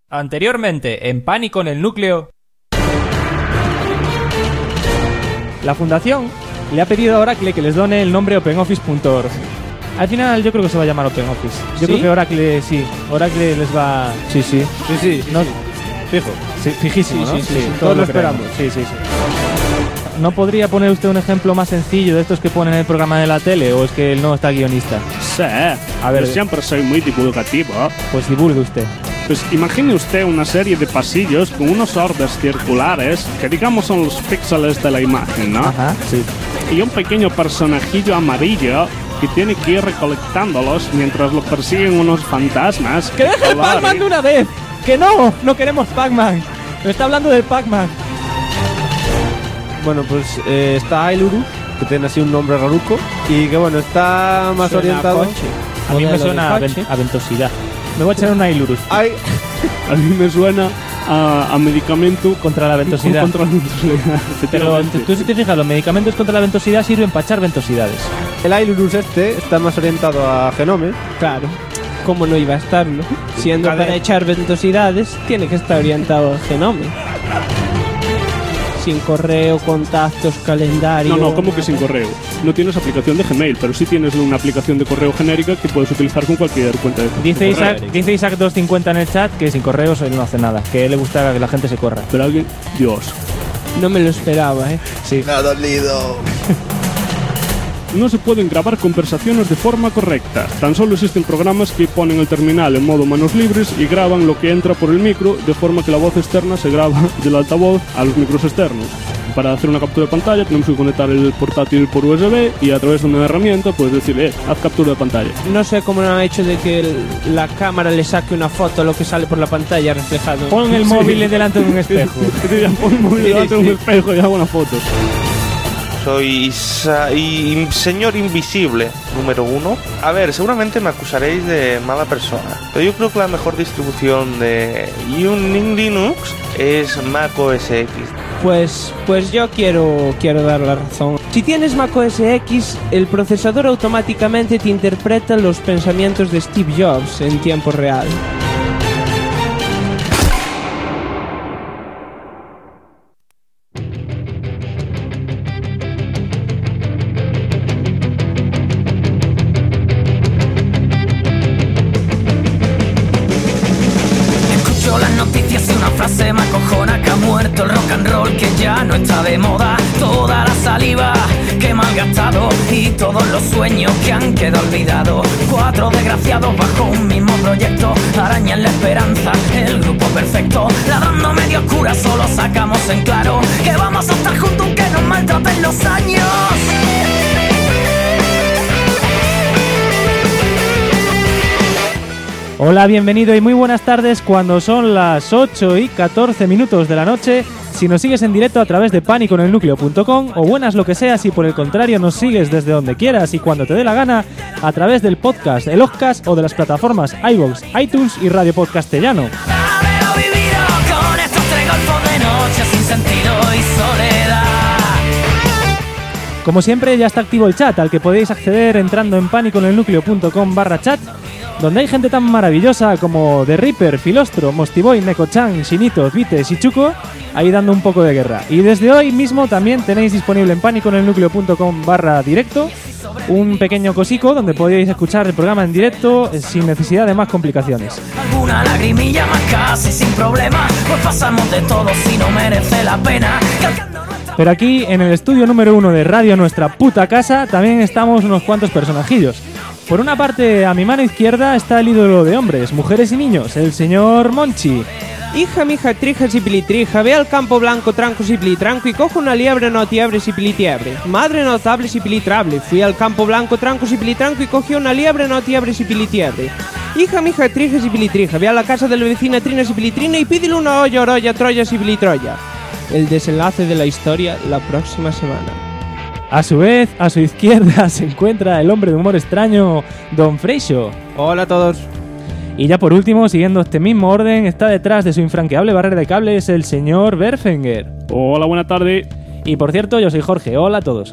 Anteriormente, en Pánico en el Núcleo. La Fundación le ha pedido a Oracle que les done el nombre OpenOffice.org. Al final yo creo que se va a llamar OpenOffice. Yo creo que Oracle, sí. Oracle les va... Sí. No, fijo. Sí, fijísimo, ¿no? Sí, todos lo esperamos. Sí. ¿No podría poner usted un ejemplo más sencillo de estos que ponen en el programa de la tele? ¿O es que él no está guionista? Sí, a ver, yo siempre soy muy divulgativo. Pues divulgue usted. Pues imagine usted una serie de pasillos con unos ordes circulares que digamos son los píxeles de la imagen, ¿no? Ajá, sí. Y un pequeño personajillo amarillo que tiene que ir recolectándolos mientras lo persiguen unos fantasmas. ¡Que deje el Pac-Man de una vez! ¡Que no! ¡No queremos Pac-Man! ¡Me está hablando del Pac-Man! Bueno, pues está Ailuru, que tiene así un nombre raruco, y que bueno, está más Suena orientado... a coche. A mí me Modelo suena de coche. a ventosidad. Me voy a echar una Ailurus A mí me suena a medicamento contra la ventosidad. Contra la ventosidad. Pero tú si te fijas, los medicamentos contra la ventosidad sirven para echar ventosidades. El Ailurus está más orientado a Genome. Claro. ¿Cómo no iba a estarlo? Siendo para echar ventosidades, tiene que estar orientado al genome. Sin correo, contactos, calendario... No, ¿cómo que sin correo? No tienes aplicación de Gmail, pero sí tienes una aplicación de correo genérica que puedes utilizar con cualquier cuenta de Dice correo. Isaac 250 en el chat que sin correos él no hace nada, que a él le gusta que la gente se corra. Pero alguien... Dios. No me lo esperaba, Sí. Me ha dolido. No se pueden grabar conversaciones de forma correcta. Tan solo existen programas que ponen el terminal en modo manos libres y graban lo que entra por el micro, de forma que la voz externa se graba del altavoz a los micros externos. Para hacer una captura de pantalla tenemos que conectar el portátil por USB y a través de una herramienta puedes decir, haz captura de pantalla. No sé cómo han hecho de que la cámara le saque una foto a lo que sale por la pantalla reflejado. Pon el móvil delante de un espejo. Pon el móvil delante de un espejo y hago una foto. Soy señor invisible número 1. A ver, seguramente me acusaréis de mala persona, pero yo creo que la mejor distribución de Linux es Mac OS X. Pues yo quiero dar la razón. Si tienes Mac OS X, el procesador automáticamente te interpreta los pensamientos de Steve Jobs en tiempo real. Las noticias y una frase me acojona, que ha muerto el rock and roll, que ya no está de moda. Toda la saliva que he malgastado y todos los sueños que han quedado olvidados. 4 desgraciados bajo un mismo proyecto arañan la esperanza, el grupo perfecto. Ladrando medio oscura solo sacamos en claro que vamos a estar juntos aunque nos maltraten los años. Hola, bienvenido y muy buenas tardes cuando son las 8:14 de la noche. Si nos sigues en directo a través de paniconelnucleo.com o buenas lo que sea si por el contrario nos sigues desde donde quieras y cuando te dé la gana a través del podcast, el Ozzcast o de las plataformas iVoox, iTunes y Radio Podcastellano. Haberlo vivido con estos 3 golfos de noche sin sentido y soledad. Como siempre ya está activo el chat al que podéis acceder entrando en paniconelnucleo.com/chat, donde hay gente tan maravillosa como The Reaper, Filostro, Mostiboy, Neko-chan, Shinito, Vites y Chuko, ahí dando un poco de guerra. Y desde hoy mismo también tenéis disponible en paniconelnucleo.com/directo un pequeño cosico donde podéis escuchar el programa en directo sin necesidad de más complicaciones. Alguna lagrimilla más casi sin problema, pues pasamos de todo si no merece la pena. Pero aquí, en el estudio número 1 de Radio Nuestra Puta Casa, también estamos unos cuantos personajillos. Por una parte, a mi mano izquierda está el ídolo de hombres, mujeres y niños, el señor Monchi. Hija, mija, trija, sipilitrija, ve al campo blanco, tranco, sipilitranco y cojo una liebre, notiebre, sipilitiebre. Madre notable, sipilitrable, fui al campo blanco, tranco, sipilitranco y cogí una liebre, notiebre, sipilitiebre. Hija, mija, trija, sipilitrija, ve a la casa de la vecina Trina, sipilitrina y pídele una olla, orolla, troya, sipilitroya. El desenlace de la historia la próxima semana. A su vez, a su izquierda se encuentra el hombre de humor extraño, Don Freixo. Hola a todos. Y ya por último, siguiendo este mismo orden, está detrás de su infranqueable barrera de cables el señor Berfenger. Hola, buena tarde. Y por cierto, yo soy Jorge. Hola a todos.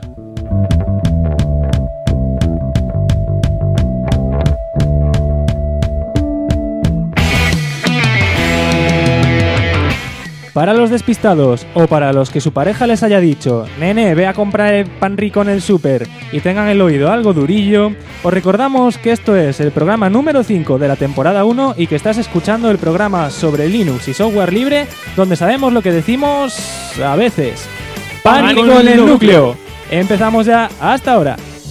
Para los despistados o para los que su pareja les haya dicho «Nene, ve a comprar el pan rico en el súper» y tengan el oído algo durillo, os recordamos que esto es el programa número 5 de la temporada 1 y que estás escuchando el programa sobre Linux y software libre, donde sabemos lo que decimos a veces. ¡Pánico en el núcleo! Empezamos ya, hasta ahora.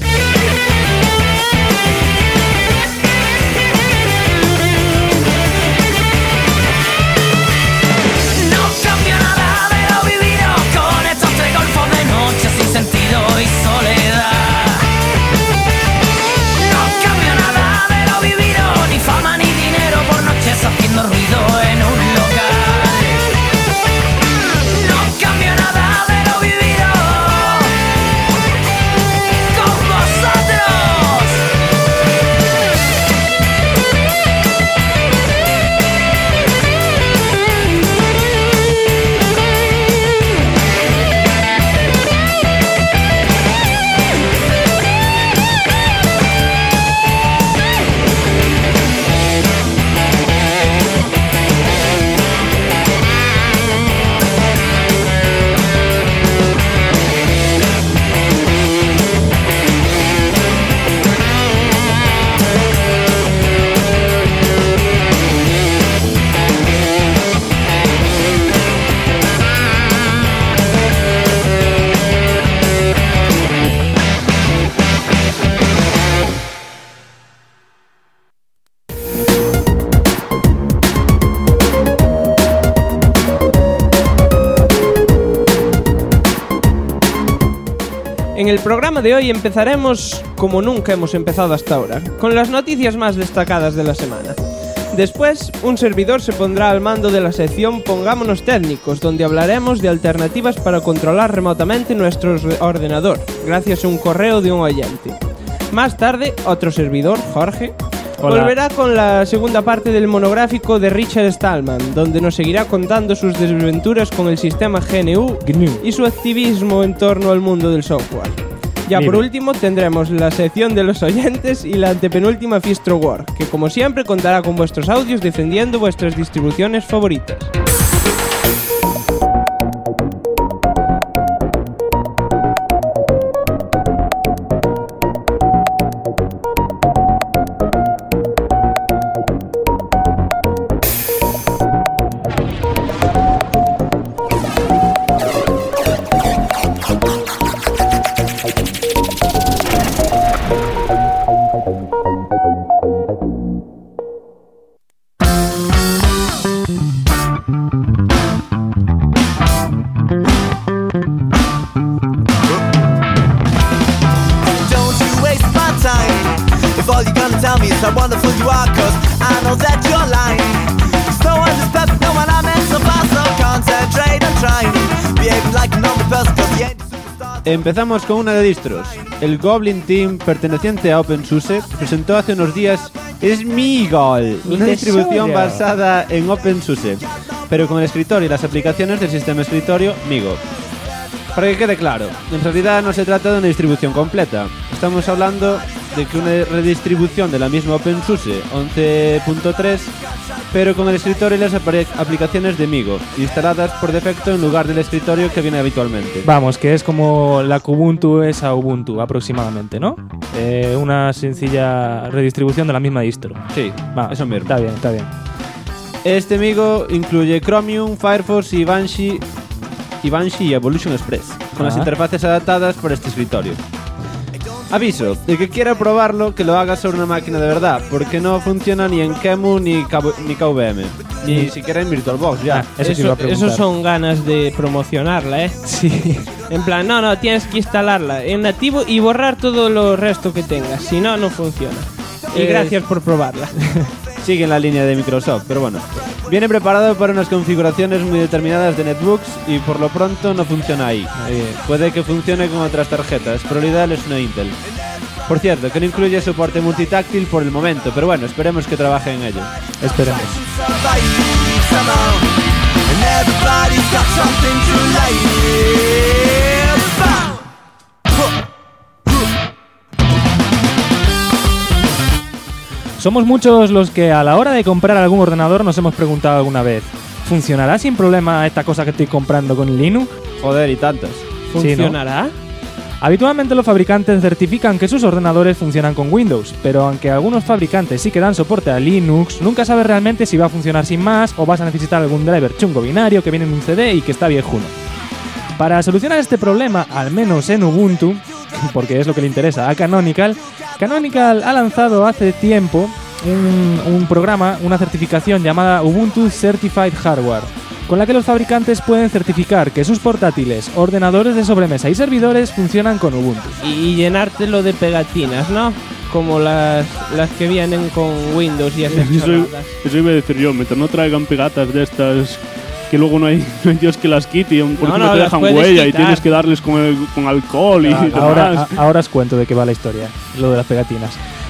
En el programa de hoy empezaremos, como nunca hemos empezado hasta ahora, con las noticias más destacadas de la semana. Después, un servidor se pondrá al mando de la sección Pongámonos Técnicos, donde hablaremos de alternativas para controlar remotamente nuestro ordenador, gracias a un correo de un oyente. Más tarde, otro servidor, Jorge, volverá con la segunda parte del monográfico de Richard Stallman, donde nos seguirá contando sus desventuras con el sistema GNU y su activismo en torno al mundo del software. Ya por último tendremos la sección de los oyentes y la antepenúltima Fistro War, que como siempre contará con vuestros audios defendiendo vuestras distribuciones favoritas. Empezamos con una de distros. El Goblin Team, perteneciente a OpenSUSE, presentó hace unos días Smigol, una distribución basada en OpenSUSE, pero con el escritorio y las aplicaciones del sistema escritorio Migo. Para que quede claro, en realidad no se trata de una distribución completa. Estamos hablando de que una redistribución de la misma OpenSUSE 11.3, pero con el escritorio y las aplicaciones de Migo, instaladas por defecto en lugar del escritorio que viene habitualmente. Vamos, que es como la Kubuntu es a Ubuntu, aproximadamente, ¿no? Una sencilla redistribución de la misma distro. Sí, eso mismo. Está bien, está bien. Este Migo incluye Chromium, Firefox y Banshee y Evolution Express, con las interfaces adaptadas por este escritorio. Aviso, el que quiera probarlo, que lo haga sobre una máquina de verdad, porque no funciona ni en QEMU ni KVM, ni siquiera en VirtualBox ya. Eso son ganas de promocionarla, ¿eh? Sí. En plan, no, tienes que instalarla en nativo y borrar todo lo resto que tengas, si no, no funciona. Y gracias por probarla. Sigue en la línea de Microsoft, pero bueno. Viene preparado para unas configuraciones muy determinadas de netbooks y por lo pronto no funciona ahí. Puede que funcione con otras tarjetas, pero lo ideal es una Intel. Por cierto, que no incluye soporte multitáctil por el momento, pero bueno, esperemos que trabaje en ello. Esperemos. Somos muchos los que a la hora de comprar algún ordenador nos hemos preguntado alguna vez: ¿Funcionará sin problema esta cosa que estoy comprando con Linux? Joder, y tantas. ¿Funcionará? Habitualmente los fabricantes certifican que sus ordenadores funcionan con Windows, pero aunque algunos fabricantes sí que dan soporte a Linux, nunca sabes realmente si va a funcionar sin más o vas a necesitar algún driver chungo binario que viene en un CD y que está viejuno. Para solucionar este problema, al menos en Ubuntu, porque es lo que le interesa a Canonical, Canonical ha lanzado hace tiempo un programa, una certificación llamada Ubuntu Certified Hardware, con la que los fabricantes pueden certificar que sus portátiles, ordenadores de sobremesa y servidores funcionan con Ubuntu. Y llenártelo de pegatinas, ¿no? Como las que vienen con Windows y hacer chorradas. Eso iba a decir yo, mientras no traigan pegatas de estas que luego no hay Dios que las quite, porque no te dejan huella y tienes que darles con alcohol y demás. Ahora os cuento de qué va la historia, lo de las pegatinas.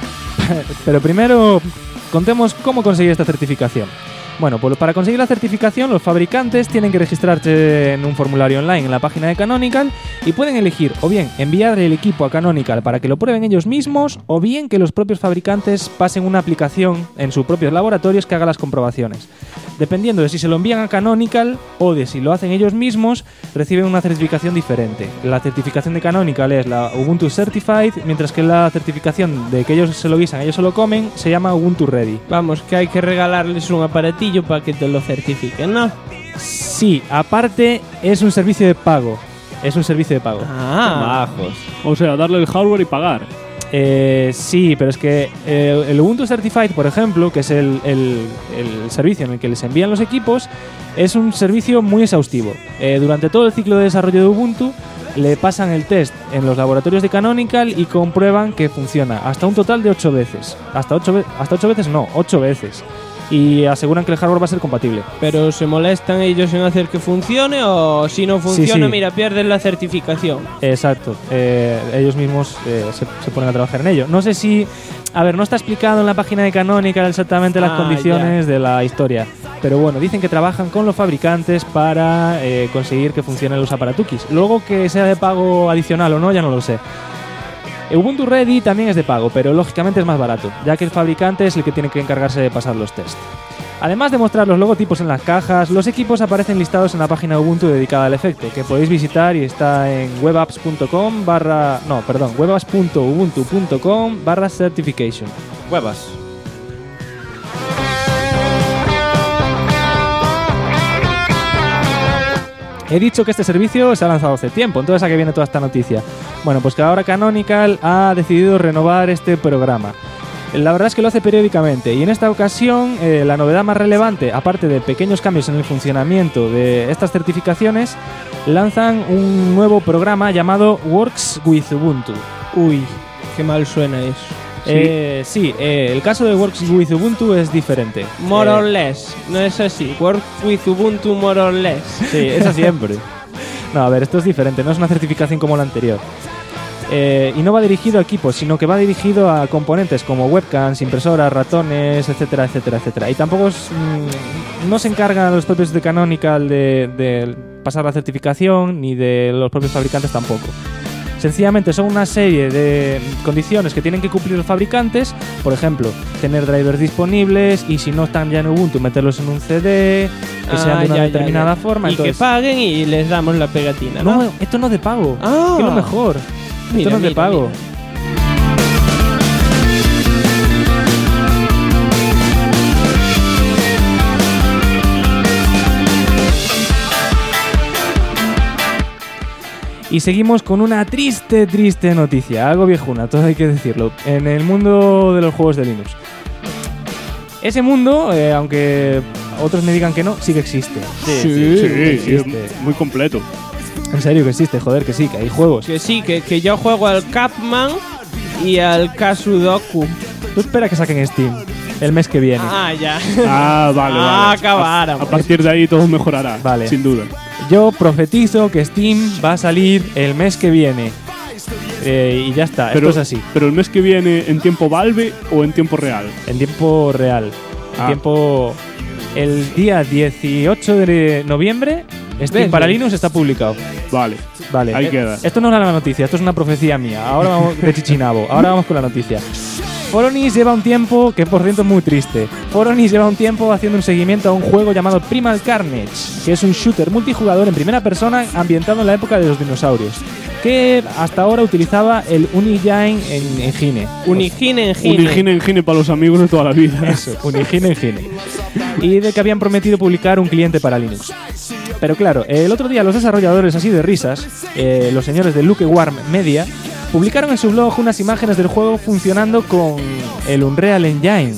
Pero primero contemos cómo conseguir esta certificación. Bueno, pues para conseguir la certificación los fabricantes tienen que registrarse en un formulario online en la página de Canonical y pueden elegir o bien enviar el equipo a Canonical para que lo prueben ellos mismos o bien que los propios fabricantes pasen una aplicación en sus propios laboratorios que haga las comprobaciones. Dependiendo de si se lo envían a Canonical o de si lo hacen ellos mismos, reciben una certificación diferente. La certificación de Canonical es la Ubuntu Certified, mientras que la certificación de que ellos se lo guisan, ellos se lo comen, se llama Ubuntu Ready. Vamos, que hay que regalarles un aparatillo para que te lo certifiquen, ¿no? Sí, aparte es un servicio de pago. Es un servicio de pago. Ah, Majos. O sea, darle el hardware y pagar. Sí, pero es que el Ubuntu Certified, por ejemplo, que es el servicio en el que les envían los equipos, es un servicio muy exhaustivo. Durante todo el ciclo de desarrollo de Ubuntu le pasan el test en los laboratorios de Canonical y comprueban que funciona hasta un total de 8 veces. Hasta 8 veces no, 8 veces. Y aseguran que el hardware va a ser compatible. ¿pero se molestan ellos en hacer que funcione o si no funciona, Sí. mira, pierden la certificación? Exacto, ellos mismos se ponen a trabajar en ello. No sé si... A ver, no está explicado en la página de Canonical exactamente las condiciones de la historia. Pero bueno, dicen que trabajan con los fabricantes para conseguir que funcionen los aparatukis. Luego que sea de pago adicional o no, ya no lo sé. Ubuntu Ready también es de pago, pero lógicamente es más barato, ya que el fabricante es el que tiene que encargarse de pasar los tests. Además de mostrar los logotipos en las cajas, los equipos aparecen listados en la página Ubuntu dedicada al efecto, que podéis visitar y está en webapps.ubuntu.com/certification. Huevas. He dicho que este servicio se ha lanzado hace tiempo, entonces ¿a qué viene toda esta noticia? Bueno, pues que ahora Canonical ha decidido renovar este programa. La verdad es que lo hace periódicamente y en esta ocasión la novedad más relevante, aparte de pequeños cambios en el funcionamiento de estas certificaciones, lanzan un nuevo programa llamado Works with Ubuntu. Uy, qué mal suena eso. El caso de Works with Ubuntu es diferente. More or less, no es así. Work with Ubuntu more or less. Sí, eso siempre. No, a ver, esto es diferente, no es una certificación como la anterior. Y no va dirigido a equipos, sino que va dirigido a componentes como webcams, impresoras, ratones, etcétera, etcétera, etcétera. Y tampoco no se encargan los propios de Canonical de pasar la certificación, ni de los propios fabricantes tampoco. Sencillamente son una serie de condiciones que tienen que cumplir los fabricantes, por ejemplo, tener drivers disponibles y si no están ya en Ubuntu, meterlos en un CD, que sean de una determinada forma. Y entonces, que paguen y les damos la pegatina, ¿no? no, esto no es de pago, Ah. que es lo mejor. Mira, Esto no es de mira, pago. mira. Y seguimos con una triste noticia, algo viejuna, todo hay que decirlo, en el mundo de los juegos de Linux. Ese mundo, aunque otros me digan que no, sí que existe. Sí, existe. es muy completo. En serio que existe, joder, que sí, que hay juegos. Que sí, que yo juego al Capman y al Kasudoku. Tú espera que saquen Steam el mes que viene. Ah, ya. Ah, vale, vale. Acabáramos. A partir de ahí todo mejorará, Vale. sin duda. Yo profetizo que Steam va a salir el mes que viene. Y ya está, Pero, esto es así. ¿Pero el mes que viene en tiempo Valve o en tiempo real? En tiempo real. Ah. El día 18 de noviembre, Steam ¿Ves? para Linux está publicado. Vale. Vale. Ahí queda. Esto no es la noticia, esto es una profecía mía. Ahora vamos de Chichinabo. Ahora vamos con la noticia. Foronis lleva un tiempo, que por cierto es muy triste, Foronis lleva un tiempo haciendo un seguimiento a un juego llamado Primal Carnage, que es un shooter multijugador en primera persona ambientado en la época de los dinosaurios, que hasta ahora utilizaba el Unigine Engine. Unigine Engine para los amigos de toda la vida. Eso, Unigine Engine. Y de que habían prometido publicar un cliente para Linux. Pero claro, el otro día los desarrolladores así de risas, los señores de Lukewarm Media, publicaron en su blog unas imágenes del juego funcionando con el Unreal Engine.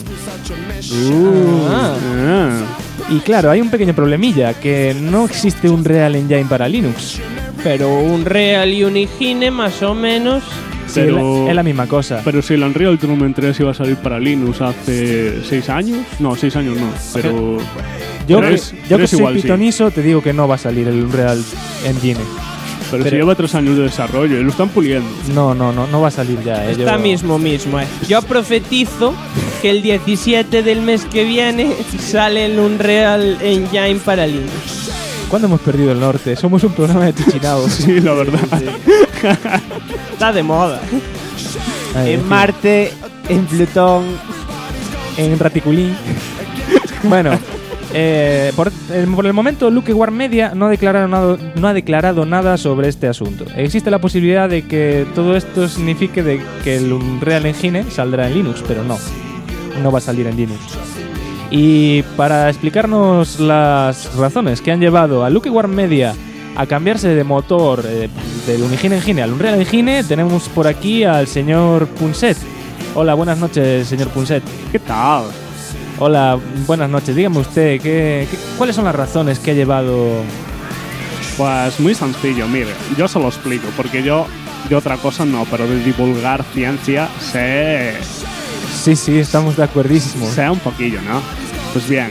Y claro, hay un pequeño problemilla, que no existe un Unreal Engine para Linux. Pero Unreal y Unigine más o menos... Sí, es la misma cosa. Pero si el Unreal Tournament 3 iba a salir para Linux hace 6 años... No, 6 años no, pero... Yo que soy pitoniso, te digo que no va a salir el Unreal Engine. Pero si lleva 3 años de desarrollo y lo están puliendo. No va a salir ya. Está mismo. Yo profetizo que el 17 del mes que viene sale el Unreal Engine para Linux. ¿Cuándo hemos perdido el norte? Somos un programa de tuchinados. Sí, la verdad. Sí. Está de moda. En Marte, en Plutón, en Raticulín. Bueno, por el momento Lukewarm Media no ha declarado nada sobre este asunto. Existe la posibilidad de que todo esto signifique de que el Unreal Engine saldrá en Linux, pero no va a salir en Linux. Y para explicarnos las razones que han llevado a Lukewarm Media a cambiarse de motor del Unigine Engine al Unreal Engine, tenemos por aquí al señor Punset. Hola, buenas noches, señor Punset. ¿Qué tal? Hola, buenas noches. Dígame usted, ¿cuáles son las razones que ha llevado...? Pues muy sencillo, mire, yo se lo explico, porque yo de otra cosa no, pero de divulgar ciencia sé... Sí, estamos de acuerdísimo. Sé un poquillo, ¿no? Pues bien,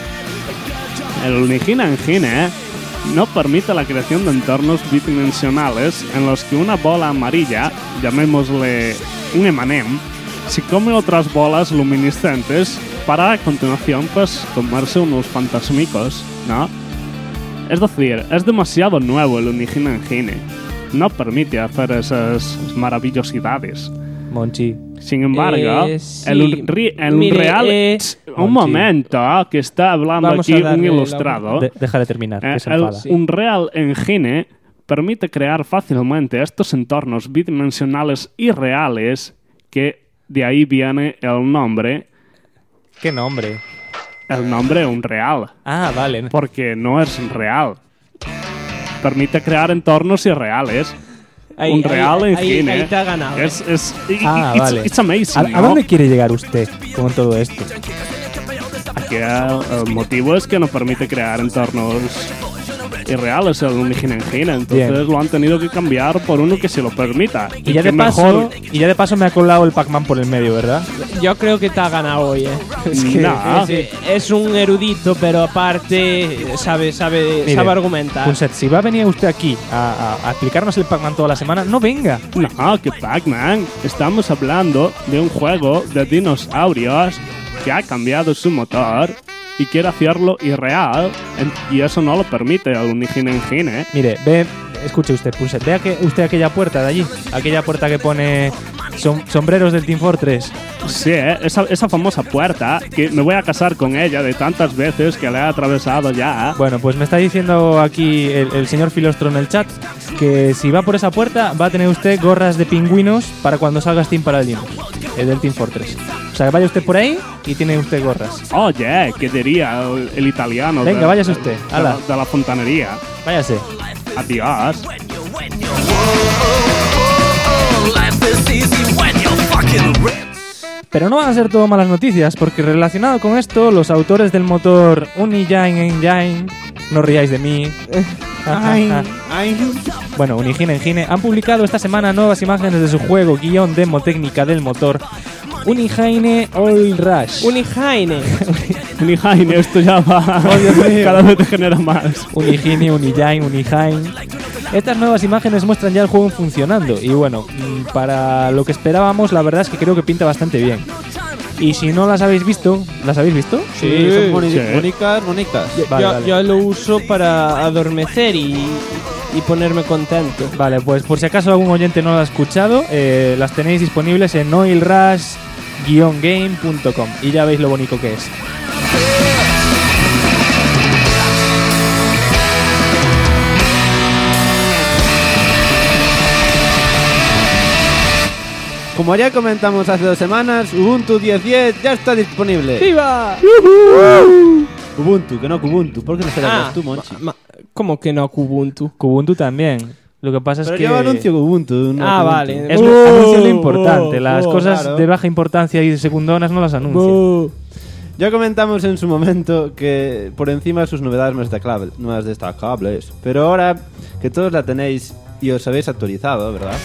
el Unigine Engine no permite la creación de entornos bidimensionales en los que una bola amarilla, llamémosle un M&M, se come otras bolas luminiscentes para a continuación pues tomarse unos fantasmicos, ¿no? Es decir, es demasiado nuevo el Unigine Engine. No permite hacer esas maravillosidades. Monchi. Sin embargo, sí. el Unreal... un momento, que está hablando Vamos aquí a darle un ilustrado. Déjale terminar, que se El enfada. Unreal Engine permite crear fácilmente estos entornos bidimensionales irreales, que de ahí viene el nombre. ¿Qué nombre? El nombre Unreal. Ah, vale. Porque no es real. Permite crear entornos irreales. Unreal Engine. Ahí te ha ganado. Vale. It's amazing, ¿A dónde quiere llegar usted con todo esto? Aquí el motivo es que no permite crear entornos irreales el Unigine Engine, entonces Bien. lo han tenido que cambiar por uno que se lo permita. Y ya de paso me ha colado el Pac-Man por el medio, ¿verdad? Yo creo que te ha ganado hoy, Es que- No. Es un erudito, pero aparte sabe Mire, argumentar. Punset, si va a venir usted aquí a explicarnos el Pac-Man toda la semana, no venga. No, que Pac-Man. Estamos hablando de un juego de dinosaurios que ha cambiado su motor y quiere hacerlo irreal, y eso no lo permite el Unigine Engine. Mire, escuche usted, Punset, vea usted aquella puerta de allí, aquella puerta que pone sombreros del Team Fortress. Sí, esa famosa puerta, que me voy a casar con ella de tantas veces que la he atravesado ya. Bueno, pues me está diciendo aquí el señor Filostro en el chat que si va por esa puerta va a tener usted gorras de pingüinos para cuando salga Steam para el Linux, del Team Fortress. O sea, que vaya usted por ahí y tiene usted gorras. Oye, ¿qué diría el italiano? Venga, váyase usted. Ala. De la fontanería. Váyase. Adiós. Pero no van a ser todo malas noticias, porque relacionado con esto, los autores del motor Unigine Engine, no ríais de mí, bueno, Unigine Engine, han publicado esta semana nuevas imágenes de su juego, guión, demo técnica del motor Unigine Oil Rush. Unigine. Unigine, esto ya va. Oh, Dios mío. Cada vez te genera más. Unigine, Unigine. Estas nuevas imágenes muestran ya el juego funcionando y bueno, para lo que esperábamos, la verdad es que creo que pinta bastante bien. Y si no las habéis visto, ¿las habéis visto? Sí, son sí. bonitas. Vale. Yo lo uso para adormecer y ponerme contento. Vale, pues por si acaso algún oyente no lo ha escuchado, las tenéis disponibles en Oil Rush uplet-game.com y ya veis lo bonito que es. Como ya comentamos hace 2 semanas, Ubuntu 10.10 ya está disponible. ¡Viva! Ubuntu, que no Kubuntu. ¿Por qué no celebras tú, Monchi? ¿Cómo que no Kubuntu? Kubuntu también. Lo que pasa es Pero que... yo anuncio Ubuntu. No Kubuntu. Vale. Es anuncio lo importante. Las cosas claro. de baja importancia y secundonas no las anuncio. Ya comentamos en su momento que por encima de sus novedades más destacables. Pero ahora que todos la tenéis y os habéis actualizado, ¿verdad?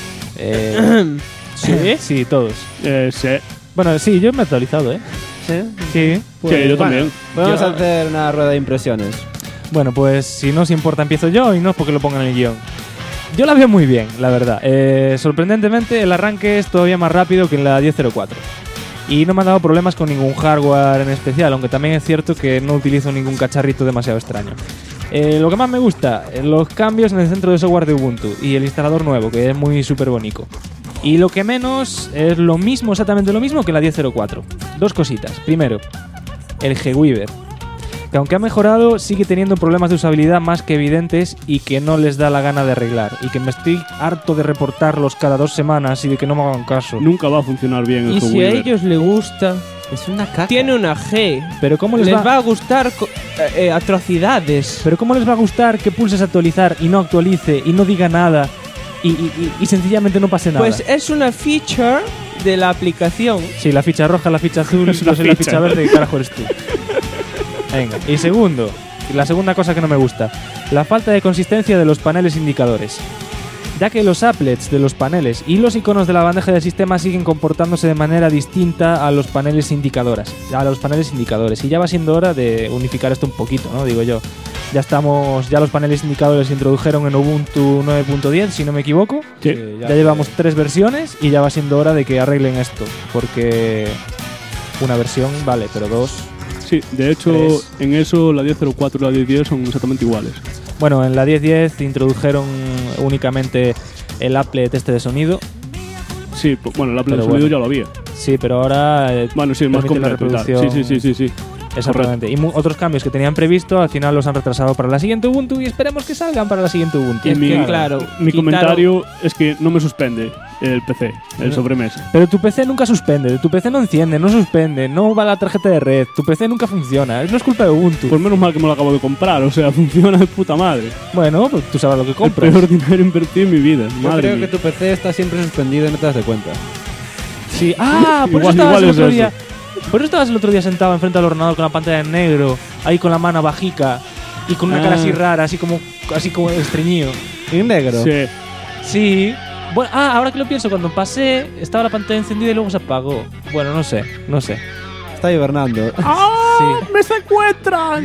¿Sí? Sí, todos. Sí. Bueno, sí, yo me he actualizado, ¿eh? Sí. Sí. Sí, yo también. Podemos hacer una rueda de impresiones. Bueno, pues si no os importa empiezo yo y no es porque lo pongan en el guión. Yo la veo muy bien, la verdad. Sorprendentemente el arranque es todavía más rápido que en la 10.04. Y no me ha dado problemas con ningún hardware en especial, aunque también es cierto que no utilizo ningún cacharrito demasiado extraño. Lo que más me gusta, los cambios en el centro de software de Ubuntu y el instalador nuevo, que es muy súper bonito. Y lo que menos es lo mismo, exactamente lo mismo que la 10.04. 2 cositas. Primero, el GWeaver, que aunque ha mejorado, sigue teniendo problemas de usabilidad más que evidentes y que no les da la gana de arreglar. Y que me estoy harto de reportarlos cada 2 semanas y de que no me hagan caso. Nunca va a funcionar bien el Y si a Weaver. ellos les gusta, Es una caca. tiene una G. Pero ¿cómo les Les va a gustar atrocidades. Pero ¿cómo les va a gustar que pulses actualizar y no actualice y no diga nada y sencillamente no pase nada? Pues es una feature de la aplicación. Sí, la ficha roja, la ficha azul, Es no una sé la ficha. ficha verde, ¿qué carajo eres tú? Venga, y segundo, la segunda cosa que no me gusta, la falta de consistencia de los paneles indicadores. Ya que los applets de los paneles y los iconos de la bandeja del sistema siguen comportándose de manera distinta a los paneles indicadores. Y ya va siendo hora de unificar esto un poquito, ¿no? Digo yo. Ya los paneles indicadores se introdujeron en Ubuntu 9.10, si no me equivoco. Sí. Ya llevamos 3 versiones y ya va siendo hora de que arreglen esto. Porque una versión vale, pero 2... Sí, de hecho, 3. en eso la 10.04 y la 10.10 son exactamente iguales. Bueno, en la 10.10 introdujeron únicamente el applet este de sonido. Sí, bueno, la Pero Play sonido bueno. ya lo había. Sí, pero ahora Bueno, sí, más permite la completo y tal. reproducción. Sí. Exactamente. Y otros cambios que tenían previsto al final los han retrasado para la siguiente Ubuntu y esperemos que salgan para la siguiente Ubuntu. Y es Mi- que, claro, Mi quitaron- comentario es que no me suspende el PC, el sobremesa. Pero tu PC nunca suspende, tu PC no enciende, no suspende, no va la tarjeta de red, tu PC nunca funciona, no es culpa de Ubuntu. Pues menos mal que me lo acabo de comprar, o sea, funciona de puta madre. Bueno, pues tú sabes lo que El compras. peor dinero invertido en mi vida. Yo Madre creo mía. que tu PC está siempre suspendido y no te das de cuenta. Sí. Ah, por eso Igual- estabas igual el es otro eso. día. Por eso estabas el otro día sentado enfrente del ordenador con la pantalla en negro, ahí con la mano bajica y con una cara así rara, así como estreñido. ¿En negro? Sí. Sí. Bueno, ahora que lo pienso, cuando pasé estaba la pantalla encendida y luego se apagó. Bueno, no sé. Está hibernando. Sí. ¡Me secuestran!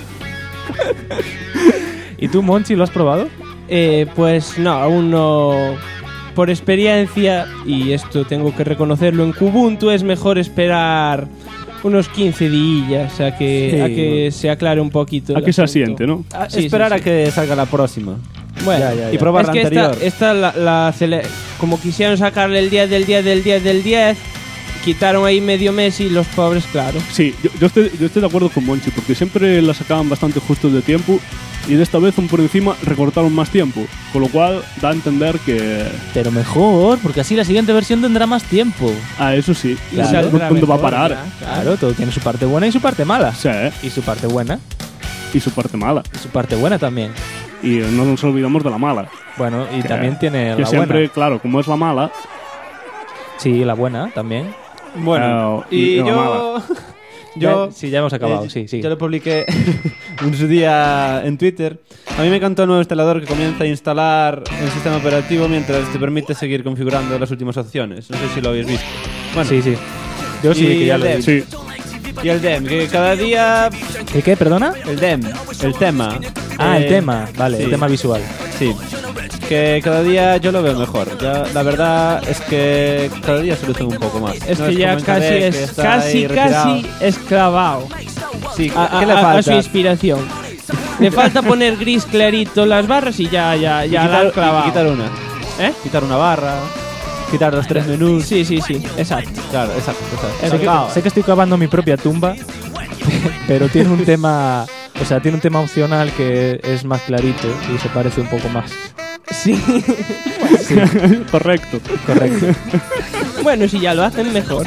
¿Y tú, Monchi, lo has probado? Pues no, aún no. Por experiencia, y esto tengo que reconocerlo, en Kubuntu es mejor esperar unos 15 días a que se aclare un poquito. A el que se asunto. asiente, ¿no? Sí, Esperar sí, a que salga la próxima. Bueno, Ya. Y probar es la que anterior. como quisieron sacarle el 10, quitaron ahí medio mes y los pobres, claro. Sí, yo estoy de acuerdo con Monchi, porque siempre la sacaban bastante justos de tiempo y de esta vez, aún por encima, recortaron más tiempo. Con lo cual, da a entender que... Pero mejor, porque así la siguiente versión tendrá más tiempo. Ah, eso sí. Y Claro. saldrá ¿Dónde va a mejor, parar? ya, Claro, todo tiene su parte buena y su parte mala. Sí, Y su parte buena y su parte mala. y su parte buena también. Y no nos olvidamos de la mala. Bueno, y Que- también tiene Que la siempre, buena. claro, como es la mala... Sí, la buena también. Bueno, y y la yo... Yo... Sí, ya hemos acabado, sí. Yo lo publiqué en su día en Twitter. A mí me encantó el nuevo instalador que comienza a instalar el sistema operativo mientras te permite seguir configurando las últimas opciones. No sé si lo habéis visto. Bueno, Sí. Yo sí Y que ya el lo he de- visto. Sí. y el DEM, que cada día... ¿Qué, perdona? El DEM, el tema. El tema, vale, sí. el tema visual. Sí. Que cada día yo lo veo mejor. Ya, la verdad es que cada día se luce un poco más. Es No que ya como en casi Cadet, que es está ahí retirado. casi esclavado Sí, a, ¿qué le a- a falta? su inspiración. Le falta poner gris clarito las barras y ya Y la han quitar, clavado. y quitar una. ¿Eh? Quitar una barra. quitar los 3 menús. Sí, exacto. Claro, exacto. Sé que estoy cavando mi propia tumba, pero tiene un tema... O sea, tiene un tema opcional que es más clarito y se parece un poco más. Sí. Correcto. Bueno, si ya lo hacen, mejor.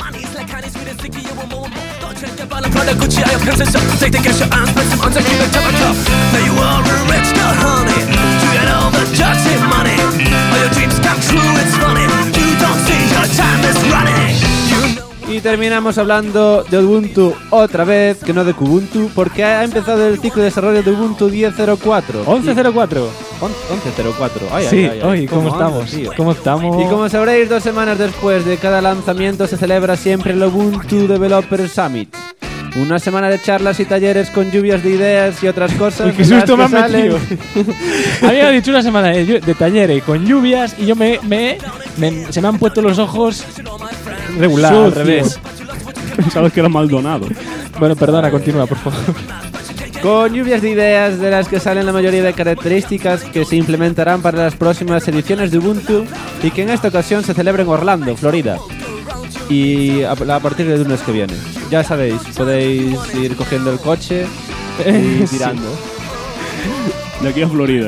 Y terminamos hablando de Ubuntu otra vez, que no de Kubuntu, porque ha empezado el ciclo de desarrollo de Ubuntu 10.04. 11.04. 11.04. Ay, Sí, ay, hoy, ¿cómo anda, estamos? tío. ¿Cómo estamos? Y como sabréis, 2 semanas después de cada lanzamiento se celebra siempre el Ubuntu Developer Summit. Una semana de charlas y talleres con lluvias de ideas y otras cosas. Uy, qué de las susto que me han salen- metido. Había dicho una semana de talleres con lluvias y yo se me han puesto los ojos regular, al Sucio. revés. Sabes que era Maldonado. Bueno, perdona, continúa, por favor. Con lluvias de ideas de las que salen la mayoría de características que se implementarán para las próximas ediciones de Ubuntu y que en esta ocasión se celebra en Orlando, Florida. Y a partir del lunes que viene. Ya sabéis, podéis ir cogiendo el coche y tirando. De aquí a Florida.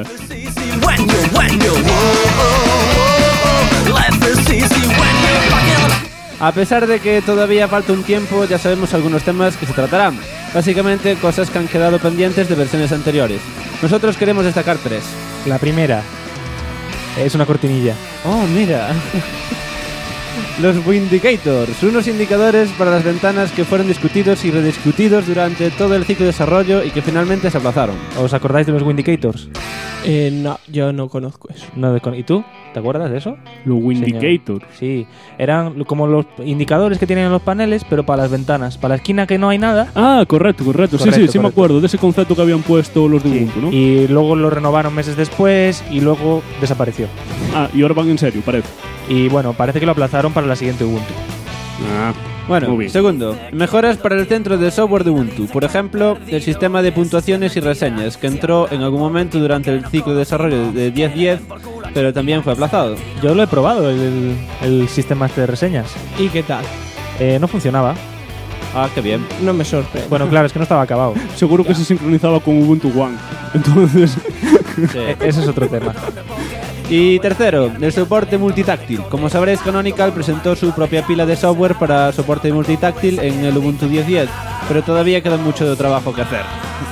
A pesar de que todavía falta un tiempo, ya sabemos algunos temas que se tratarán. Básicamente cosas que han quedado pendientes de versiones anteriores. Nosotros queremos destacar 3. La primera es una cortinilla. Oh, mira. Los Windicators, unos indicadores para las ventanas que fueron discutidos y rediscutidos durante todo el ciclo de desarrollo y que finalmente se aplazaron. ¿Os acordáis de los Windicators? No, yo no conozco eso. No, ¿y tú? ¿Te acuerdas de eso? Los Windicator. Sí, eran como los indicadores que tienen en los paneles, pero para las ventanas. Para la esquina que no hay nada. Ah, correcto. Sí, Correcto, me correcto. acuerdo de ese concepto que habían puesto los de Sí. Ubuntu, ¿no? Y luego lo renovaron meses después y luego desapareció. Ah, y ahora van en serio, parece. Y bueno, parece que lo aplazaron para la siguiente Ubuntu. Ah, Bueno, muy bien. segundo, mejoras para el centro de software de Ubuntu. Por ejemplo, el sistema de puntuaciones y reseñas, que entró en algún momento durante el ciclo de desarrollo de 10.10, pero también fue aplazado. Yo lo he probado, el sistema este de reseñas. ¿Y qué tal? No funcionaba. Ah, qué bien. No me sorprende. Bueno, claro, es que no estaba acabado. Seguro que se sincronizaba con Ubuntu One. Entonces, Ese es otro tema. Y tercero, el soporte multitáctil. Como sabréis, Canonical presentó su propia pila de software para soporte multitáctil en el Ubuntu 10.10, pero todavía queda mucho trabajo que hacer.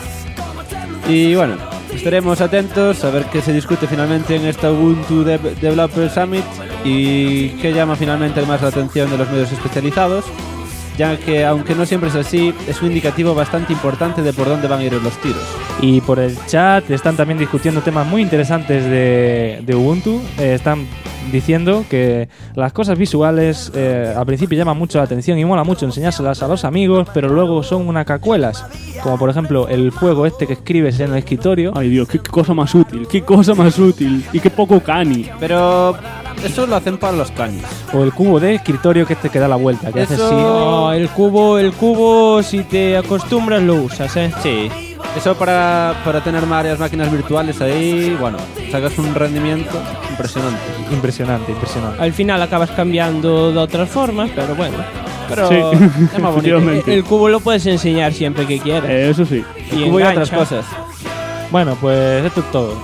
Y bueno, estaremos atentos a ver qué se discute finalmente en esta Ubuntu Developer Summit y qué llama finalmente más la atención de los medios especializados, ya que aunque no siempre es así, es un indicativo bastante importante de por dónde van a ir los tiros. Y por el chat están también discutiendo temas muy interesantes de Ubuntu. Están diciendo que las cosas visuales al principio llaman mucho la atención y mola mucho enseñárselas a los amigos, pero luego son unas cacuelas. Como por ejemplo el fuego este que escribes en el escritorio. ay Dios, qué cosa más útil, qué cosa más útil. Y qué poco cani. Pero eso lo hacen para los canis. O el cubo de escritorio que te da la vuelta, que hace Eso- así. No, el cubo, si te acostumbras lo usas, ¿eh? Sí. Eso para tener varias máquinas virtuales ahí, bueno, sacas un rendimiento impresionante. Impresionante, impresionante. Al final acabas cambiando de otras formas, pero bueno. Pero Sí, es más bonito. efectivamente. El cubo lo puedes enseñar siempre que quieras. Eso sí. Y Cubo y otras engancha. cosas. Bueno, pues esto es todo.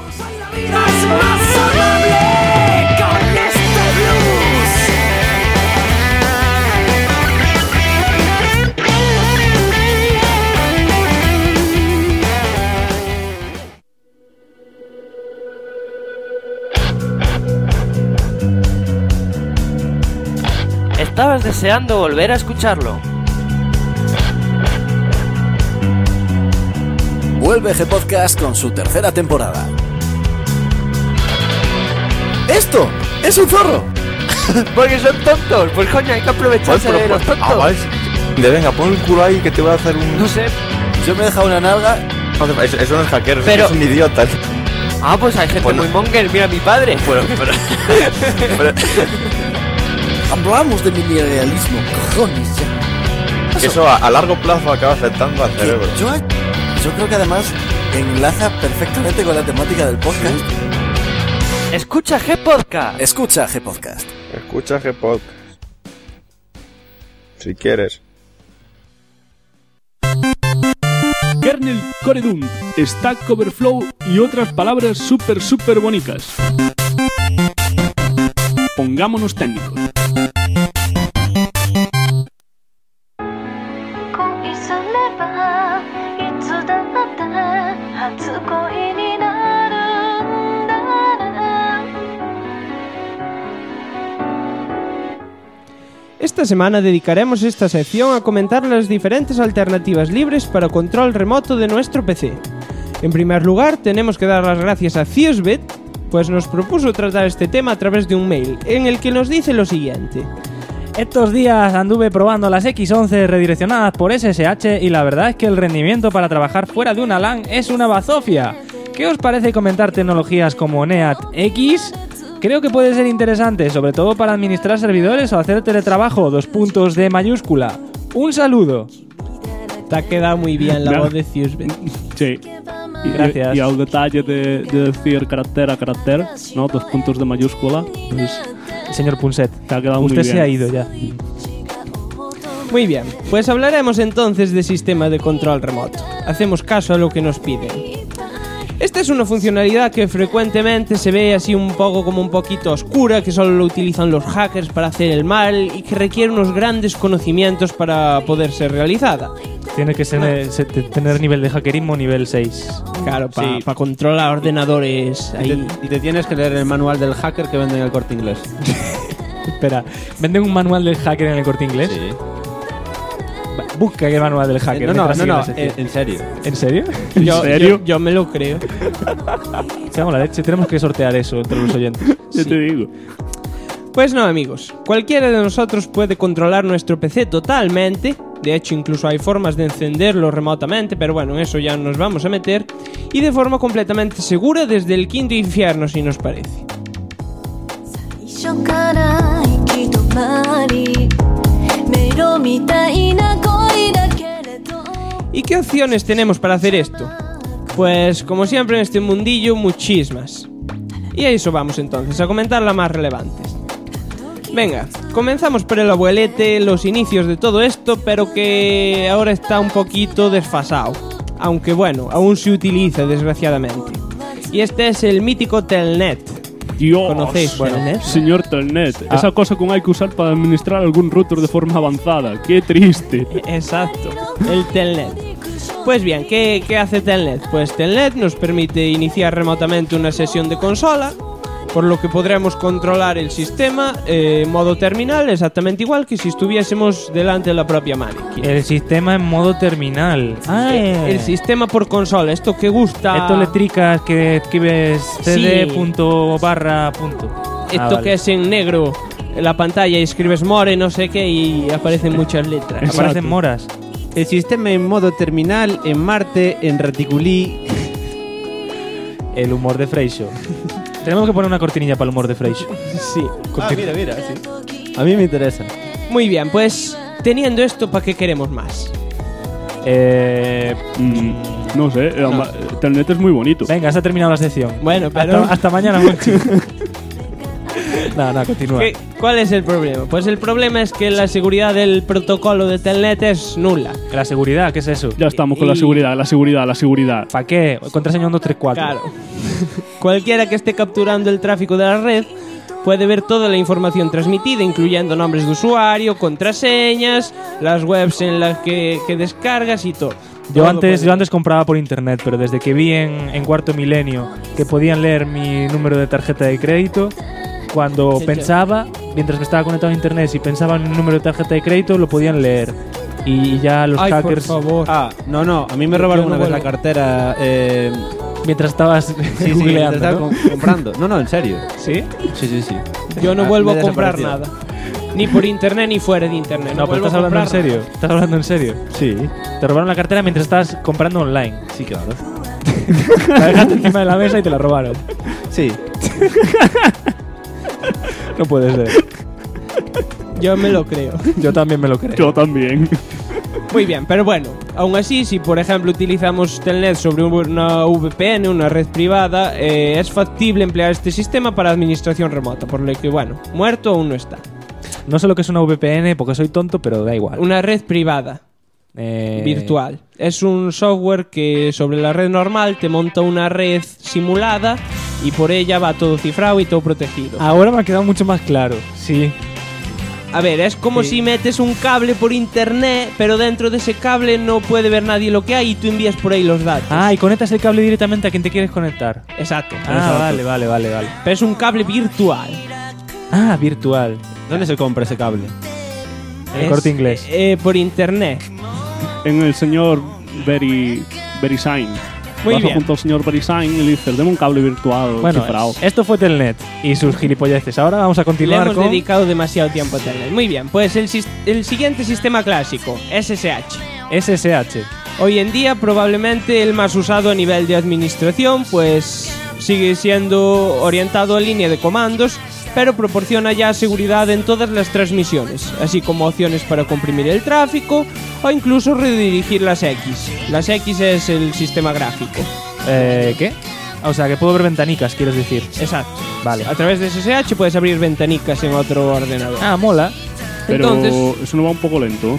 Estabas deseando volver a escucharlo. Vuelve G-Podcast con su tercera temporada. ¡Esto! ¡Es un zorro! Porque son tontos. Pues coño, hay que aprovecharse de los tontos. Venga, pon el culo ahí que te voy a hacer un... No sé. Yo me he dejado una nalga. Eso no es hacker, Pero- es un idiota. Ah, pues hay gente Pues no. muy monger. Mira a mi padre. Pero Hablamos de minirealismo, cojones. que eso a largo plazo acaba afectando al cerebro. Yo creo que además enlaza perfectamente con la temática del podcast. Escucha G-Podcast. Escucha G-Podcast. Escucha G-Podcast. Si quieres. Kernel Core Dump, Stack Overflow y otras palabras súper bonitas. Pongámonos técnicos. Esta semana dedicaremos esta sección a comentar las diferentes alternativas libres para control remoto de nuestro PC. En primer lugar, tenemos que dar las gracias a Ciusbit, pues nos propuso tratar este tema a través de un mail, en el que nos dice lo siguiente. Estos días anduve probando las X11 redireccionadas por SSH y la verdad es que el rendimiento para trabajar fuera de una LAN es una bazofia. ¿Qué os parece comentar tecnologías como NEAT X? Creo que puede ser interesante, sobre todo para administrar servidores o hacer teletrabajo, _D mayúscula. Un saludo. Te ha quedado muy bien la voz de Ciusbit. Sí. Gracias. Y al detalle de decir carácter a carácter, ¿no? _D mayúscula. Pues, señor Punset, te ha quedado usted muy bien. se ha ido ya. Muy bien, pues hablaremos entonces de sistema de control remoto. Hacemos caso a lo que nos piden. Esta es una funcionalidad que frecuentemente se ve así un poco como un poquito oscura, que solo lo utilizan los hackers para hacer el mal y que requiere unos grandes conocimientos para poder ser realizada. Tiene que tener nivel de hackerismo nivel 6. Claro, para controlar ordenadores. Ahí. Y te tienes que leer el manual del hacker que venden en el Corte Inglés. Espera, ¿venden un manual del hacker en el Corte Inglés? Sí. Busca el manual del hacker. No, en serio. ¿En serio? ¿En serio? Yo me lo creo. Seamos la leche, tenemos que sortear eso entre los oyentes. Yo te digo. Pues no, amigos. Cualquiera de nosotros puede controlar nuestro PC totalmente. De hecho, incluso hay formas de encenderlo remotamente, pero bueno, en eso ya nos vamos a meter. Y de forma completamente segura desde el quinto infierno, si nos parece. ¿Y qué opciones tenemos para hacer esto? Pues, como siempre en este mundillo, muchísimas. Y a eso vamos entonces, a comentar las más relevantes. Venga, comenzamos por el abuelete, los inicios de todo esto, pero que ahora está un poquito desfasado. Aunque bueno, aún se utiliza desgraciadamente. Y este es el mítico Telnet. Dios, ¿Conocéis Telnet? Señor Telnet, esa cosa que hay que usar para administrar algún router de forma avanzada. ¡Qué triste! Exacto, el Telnet. Pues bien, ¿qué hace Telnet? Pues Telnet nos permite iniciar remotamente una sesión de consola, por lo que podremos controlar el sistema en modo terminal exactamente igual que si estuviésemos delante de la propia máquina. El sistema en modo terminal. El sistema por consola, esto que gusta. Esto letricas que escribes cd. Esto vale. que es en negro en la pantalla y escribes more no sé qué y aparecen muchas letras. Exacto. Aparecen moras. El sistema en modo terminal, en Marte, en reticulí. El humor de Freixo. Tenemos que poner una cortinilla para el humor de Freixo. Sí. Mira, sí. A mí me interesa. Muy bien, pues teniendo esto, ¿para qué queremos más? No sé, Telnet es muy bonito. Venga, se ha terminado la sección. Bueno, pero... Hasta mañana, Monchi. No, continúa. ¿Cuál es el problema? Pues el problema es que la seguridad del protocolo de Telnet es nula. ¿La seguridad? ¿Qué es eso? Ya estamos con la seguridad. ¿Para qué? Contraseña 1, 2, 3, 4. Claro. Cualquiera que esté capturando el tráfico de la red puede ver toda la información transmitida, incluyendo nombres de usuario, contraseñas, las webs en las que descargas y todo. Yo antes compraba por internet, pero desde que vi en Cuarto Milenio que podían leer mi número de tarjeta de crédito, cuando pensaba, mientras me estaba conectado a internet, si pensaba en un número de tarjeta de crédito, lo podían leer. Y ya los hackers... por favor. No, a mí me robaron una vez la cartera mientras estabas googleando, mientras estaba ¿no? comprando. No, en serio. ¿Sí? Sí. Yo no vuelvo a me comprar desapareció. nada. Ni por internet ni fuera de internet. No, pero vuelvo estás a hablando en comprar serio. ¿Estás hablando en serio? Sí. Te robaron la cartera mientras estabas comprando online. Sí, claro. La dejaste encima de la mesa y te la robaron. Sí. No puede ser. Yo me lo creo. Yo también me lo creo. Yo también. Muy bien, pero bueno, Aún así, si por ejemplo utilizamos Telnet sobre una VPN, una red privada, es factible emplear este sistema para administración remota, por lo que, bueno, muerto aún no está. No sé lo que es una VPN porque soy tonto, pero da igual. Una red privada. Virtual. Es un software que sobre la red normal te monta una red simulada y por ella va todo cifrado y todo protegido. Ahora me ha quedado mucho más claro. Sí. A ver, es como si metes un cable por internet, pero dentro de ese cable no puede ver nadie lo que hay y tú envías por ahí los datos. Ah, y conectas el cable directamente a quien te quieres conectar. Exacto. Ah, vale. Pero es un cable virtual. Ah, virtual. ¿Dónde se compra ese cable? El Corte Inglés. Por internet. En el señor VeriSign. Muy Vas bien. junto al señor VeriSign y le dices, deme un cable virtual Bueno, cifrado. esto fue Telnet y sus gilipolleces. Ahora vamos a Le continuar hemos con dedicado demasiado tiempo a Telnet. Muy bien, pues el siguiente sistema clásico, SSH. SSH. Hoy en día probablemente el más usado a nivel de administración, pues sigue siendo orientado a línea de comandos, pero proporciona ya seguridad en todas las transmisiones, así como opciones para comprimir el tráfico o incluso redirigir las X. Las X es el sistema gráfico. ¿Qué? O sea, que puedo ver ventanicas, quieres decir. Exacto. Vale. A través de SSH puedes abrir ventanicas en otro ordenador. Ah, mola. Pero Entonces, eso no va un poco lento.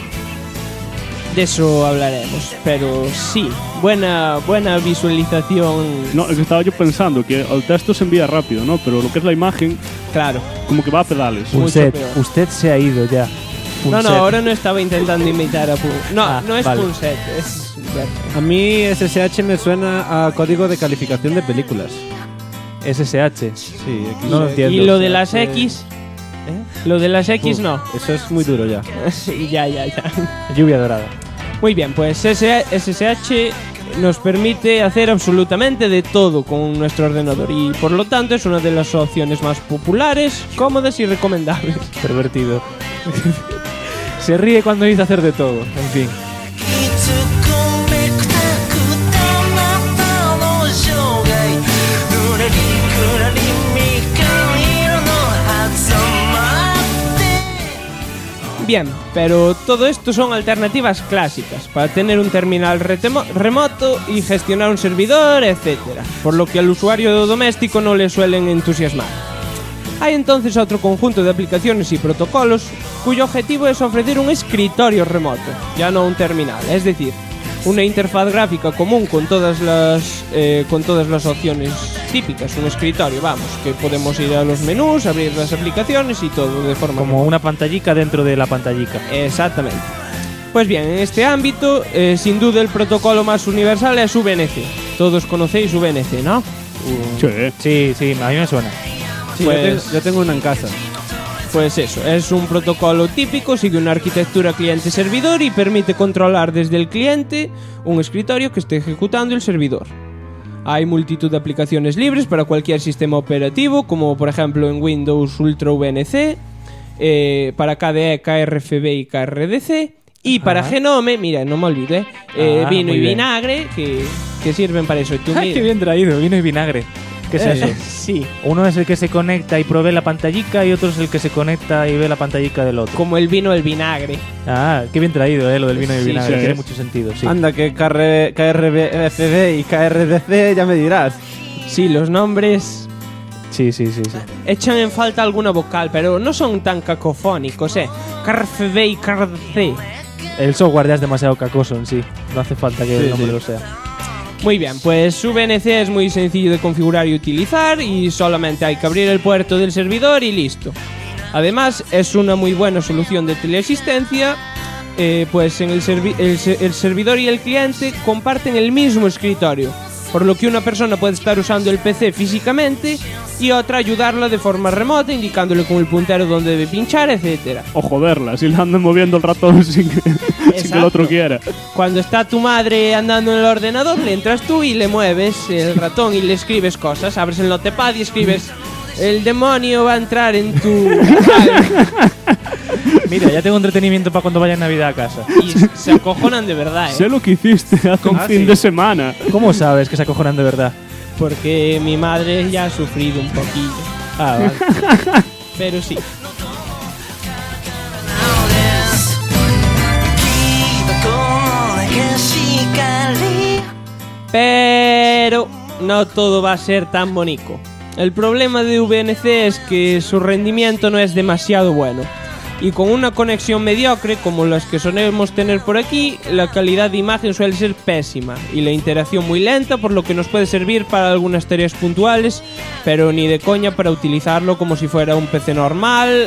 de eso hablaremos, pero sí, buena visualización. No, es que estaba yo pensando que el texto se envía rápido, ¿no? Pero lo que es la imagen, Claro. como que va a pedales. Punset, peor. usted se ha ido ya. No, Punset. ahora no estaba intentando imitar a Punset. No, Ah, no es vale. Punset, es... A mí SSH me suena a código de calificación de películas. SSH. Sí, aquí No lo entiendo. Y lo de las X... Lo de las X no. Eso es muy duro ya. ya. Lluvia dorada. Muy bien, pues SSH nos permite hacer absolutamente de todo con nuestro ordenador y por lo tanto es una de las opciones más populares, cómodas y recomendables. Pervertido. Se ríe cuando dice hacer de todo. En fin. Bien, pero todo esto son alternativas clásicas para tener un terminal remoto y gestionar un servidor, etc. Por lo que al usuario doméstico no le suelen entusiasmar. Hay entonces otro conjunto de aplicaciones y protocolos cuyo objetivo es ofrecer un escritorio remoto, ya no un terminal, es decir, una interfaz gráfica común con todas las opciones típicas, un escritorio, vamos, que podemos ir a los menús, abrir las aplicaciones y todo de forma Como una pantallica dentro de la pantallica. Exactamente. Pues bien, en este ámbito, sin duda el protocolo más universal es VNC. Todos conocéis VNC, ¿no? Sí. Sí, a mí me suena. Sí, Pues- yo tengo una en casa. Pues eso, es un protocolo típico, sigue una arquitectura cliente-servidor y permite controlar desde el cliente un escritorio que esté ejecutando el servidor. Hay multitud de aplicaciones libres para cualquier sistema operativo, como por ejemplo en Windows Ultra VNC, para KDE, KRFB y KRDC, y para Genome, mira, no me olvidé, vino muy y bien. vinagre, que sirven para eso. Tú ¡Ah, mira. qué bien traído! Vino y vinagre. ¿Qué es eso? Sí, Uno es el que se conecta y provee la pantallica y otro es el que se conecta y ve la pantallica del otro. como el vino, el vinagre. Ah, qué bien traído, lo del vino y Sí, vinagre. sí. Tiene mucho sentido, sí. Anda, que KRFB y KRDC ya me dirás. Sí, los nombres Sí. echan en falta alguna vocal, pero no son tan cacofónicos, KRFB y KRDC. El software ya es demasiado cacoso en sí. No hace falta que el nombre lo sea. Muy bien, pues su VNC es muy sencillo de configurar y utilizar y solamente hay que abrir el puerto del servidor y listo. Además, es una muy buena solución de teleasistencia, pues en el servidor y el cliente comparten el mismo escritorio, por lo que una persona puede estar usando el PC físicamente y otra ayudarla de forma remota, indicándole con el puntero dónde debe pinchar, etcétera. O joderla, si le andan moviendo el ratón sin que el otro quiera. Cuando está tu madre andando en el ordenador, le entras tú y le mueves el ratón y le escribes cosas. Abres el notepad y escribes: el demonio va a entrar en tu... Mira, ya tengo entretenimiento para cuando vaya en Navidad a casa. Y se acojonan de verdad, Sé lo que hiciste hace un fin de semana. ¿Cómo sabes que se acojonan de verdad? Porque mi madre ya ha sufrido un poquillo. Ah, vale. Pero sí. Keep going, I can see Pero no todo va a ser tan bonito. El problema de VNC es que su rendimiento no es demasiado bueno. Y con una conexión mediocre, como las que solemos tener por aquí, la calidad de imagen suele ser pésima y la interacción muy lenta, por lo que nos puede servir para algunas tareas puntuales, pero ni de coña para utilizarlo como si fuera un PC normal,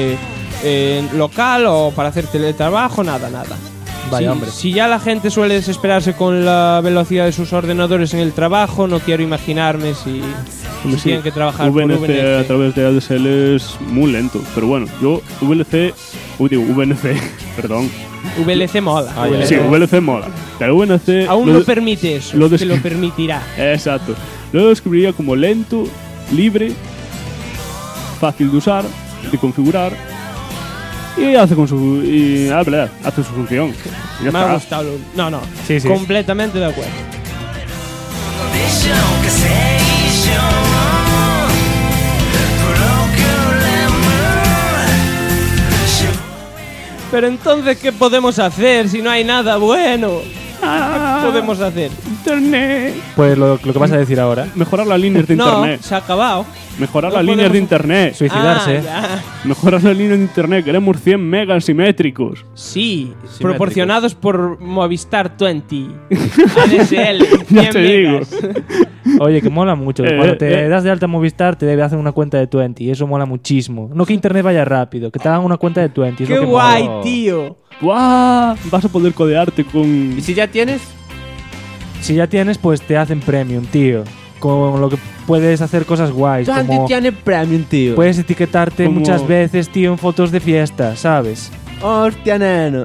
local o para hacer teletrabajo, nada. Vaya, hombre. Si ya la gente suele desesperarse con la velocidad de sus ordenadores en el trabajo, no quiero imaginarme si tienen que trabajar por VNC a través de ADSL es muy lento, pero bueno, yo VNC, perdón. VLC mola. Sí, VLC mola. Pero VNC aún no permite eso, que lo permitirá. Exacto. Lo describiría como lento, libre, fácil de usar, de configurar y hace hace su función. Y ya Me ha está. gustado. No. Sí. Completamente de acuerdo. Pero entonces, ¿qué podemos hacer si no hay nada bueno? ¿Qué podemos hacer? Internet. Pues lo que vas a decir ahora. Mejorar las líneas de No, internet. se ha acabado. Mejorar no las líneas de podemos- internet. Suicidarse. Ya. Mejorar las líneas de internet. Queremos 100 megas simétricos. Sí, proporcionados por Movistar 20. ADSL. Ya 100 te digo. megas. Oye, que mola mucho. Cuando te das de alta en Movistar, te debe hacer una cuenta de 20. Y eso mola muchísimo. No que internet vaya rápido, que te hagan una cuenta de 20. es lo ¡Qué que guay, mola. tío! ¡Buah! Vas a poder codearte con... ¿Y si ya tienes? Si ya tienes, pues te hacen premium, tío. Con lo que puedes hacer cosas guays. Como tiene premium, tío? puedes etiquetarte Como- muchas veces, tío, en fotos de fiesta, ¿sabes? Hostia, neno.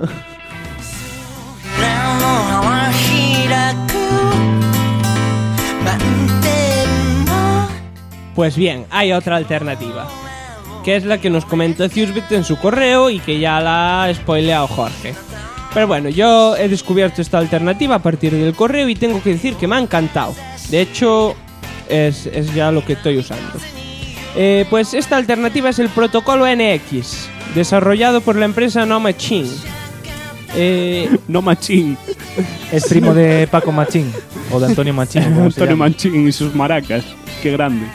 Pues bien, hay otra alternativa, que es la que nos comenta Thusbit en su correo y que ya la ha spoileado Jorge. Pero bueno, yo he descubierto esta alternativa a partir del correo y tengo que decir que me ha encantado. De hecho, es ya lo que estoy usando. Pues esta alternativa es el protocolo NX, desarrollado por la empresa No Machine. No Machín. Es primo de Paco Machín. O de Antonio Machín. como se Antonio llama. Machín y sus maracas. Qué grande.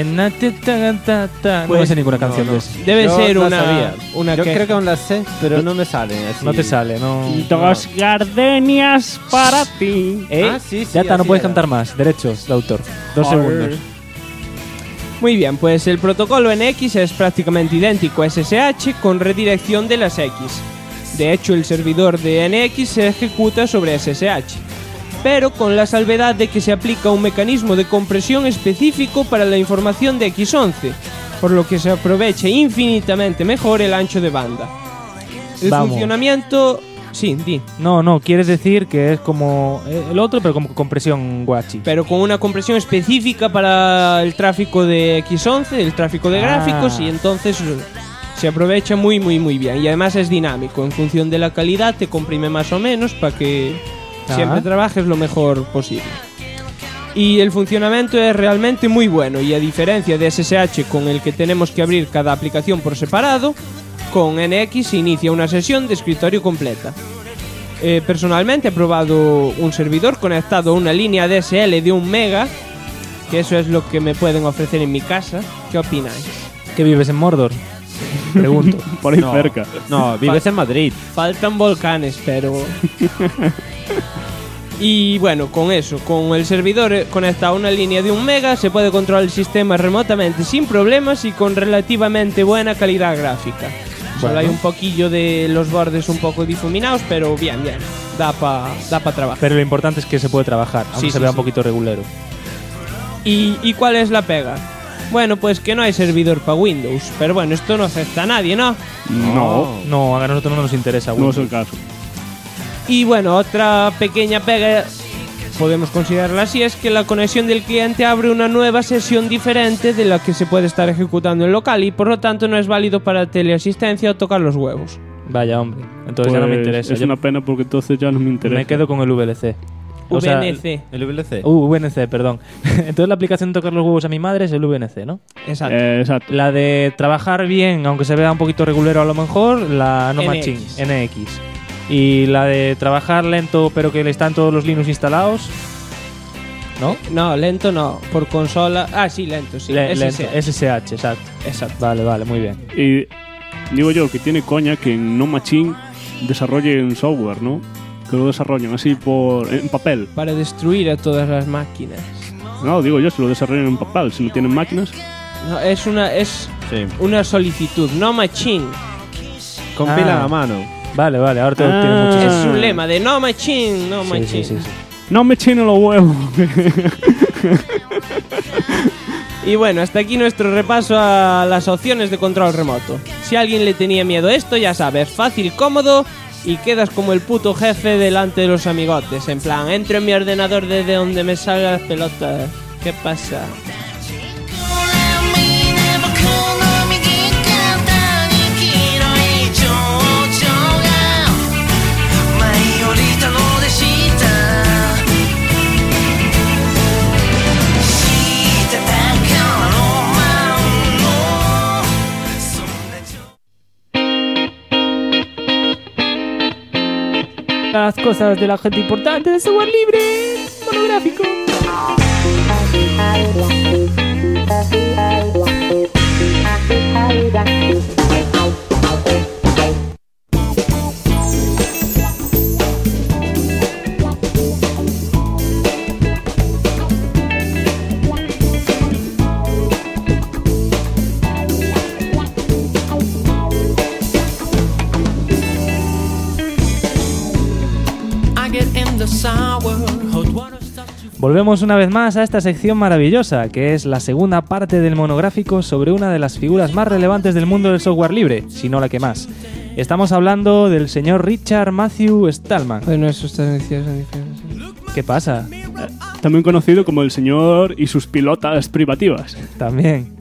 No Pues- me sé ninguna canción de eso. Debe Yo ser la una sabía. Yo queja. creo que aún las sé, pero no me salen así. No te sale, no. Dos gardenias para ti. ¿Eh? Ah, sí, Ya está, no así puedes era. cantar más. Derechos de autor. 2 Joder. segundos. Muy bien, pues el protocolo NX es prácticamente idéntico a SSH con redirección de las X. De hecho, el servidor de NX se ejecuta sobre SSH, pero con la salvedad de que se aplica un mecanismo de compresión específico para la información de X11, por lo que se aprovecha infinitamente mejor el ancho de banda. El Vamos. funcionamiento... Sí, di. No, quieres decir que es como el otro, pero como compresión guachi. Pero con una compresión específica para el tráfico de X11, el tráfico de Ah. gráficos, y entonces se aprovecha muy bien. Y además es dinámico, en función de la calidad te comprime más o menos para que siempre trabajes lo mejor posible. Y el funcionamiento es realmente muy bueno, y a diferencia de SSH con el que tenemos que abrir cada aplicación por separado, con NX se inicia una sesión de escritorio completa. Personalmente he probado un servidor conectado a una línea DSL de 1 mega, que eso es lo que me pueden ofrecer en mi casa. ¿Qué opináis? ¿Que vives en Mordor? Pregunto. Por ahí No. cerca. No, vives en Madrid. Faltan volcanes, pero... Y bueno, con eso, con el servidor conectado a una línea de 1 mega, se puede controlar el sistema remotamente sin problemas y con relativamente buena calidad gráfica. Solo hay un poquillo de los bordes un poco difuminados, pero bien. Da pa trabajar. Pero lo importante es que se puede trabajar, aunque Sí, se sí, vea sí. un poquito regulero. ¿Y cuál es la pega? Bueno, pues que no hay servidor para Windows. Pero bueno, esto no afecta a nadie, ¿no? No, A nosotros no nos interesa. no Windows. es el caso. Y bueno, otra pequeña pega, podemos considerarla así, es que la conexión del cliente abre una nueva sesión diferente de la que se puede estar ejecutando en local y por lo tanto no es válido para teleasistencia o tocar los huevos. Vaya, hombre. Entonces ya no me Pues interesa. Es Yo una pena porque entonces ya no me interesa. me quedo con el VLC. O sea, VNC. El VLC. VNC, perdón. Entonces la aplicación de tocar los huevos a mi madre es el VNC, ¿no? Exacto. Exacto. La de trabajar bien, aunque se vea un poquito regulero a lo mejor, la No NX. Machine, NX. Y la de trabajar lento, pero que le están todos los Linux instalados, ¿no? No, lento no. Por consola... Ah, sí, lento, sí. Lento, SSH. SSH, exacto. Vale, muy bien. Y digo yo que tiene coña que en No Machine desarrollen software, ¿no? Que lo desarrollen así en papel. Para destruir a todas las máquinas. No, digo yo, si lo desarrollan en papel, si no tienen máquinas. No, es una solicitud. No Machine. Compila a mano. Vale, ahora tiene mucho Es sentido. un lema de No Machine, No Machine. Sí. No me chinen los huevos. Y bueno, hasta aquí nuestro repaso a las opciones de control remoto. Si a alguien le tenía miedo a esto, ya sabes, fácil, cómodo y quedas como el puto jefe delante de los amigotes. En plan, entro en mi ordenador desde donde me salgan las pelotas. ¿Qué pasa? Las cosas de la gente importante de software libre monográfico. Volvemos una vez más a esta sección maravillosa, que es la segunda parte del monográfico sobre una de las figuras más relevantes del mundo del software libre, si no la que más. Estamos hablando del señor Richard Matthew Stallman. Bueno, eso está diferente. ¿Qué pasa? También conocido como el señor y sus pilotas privativas. También.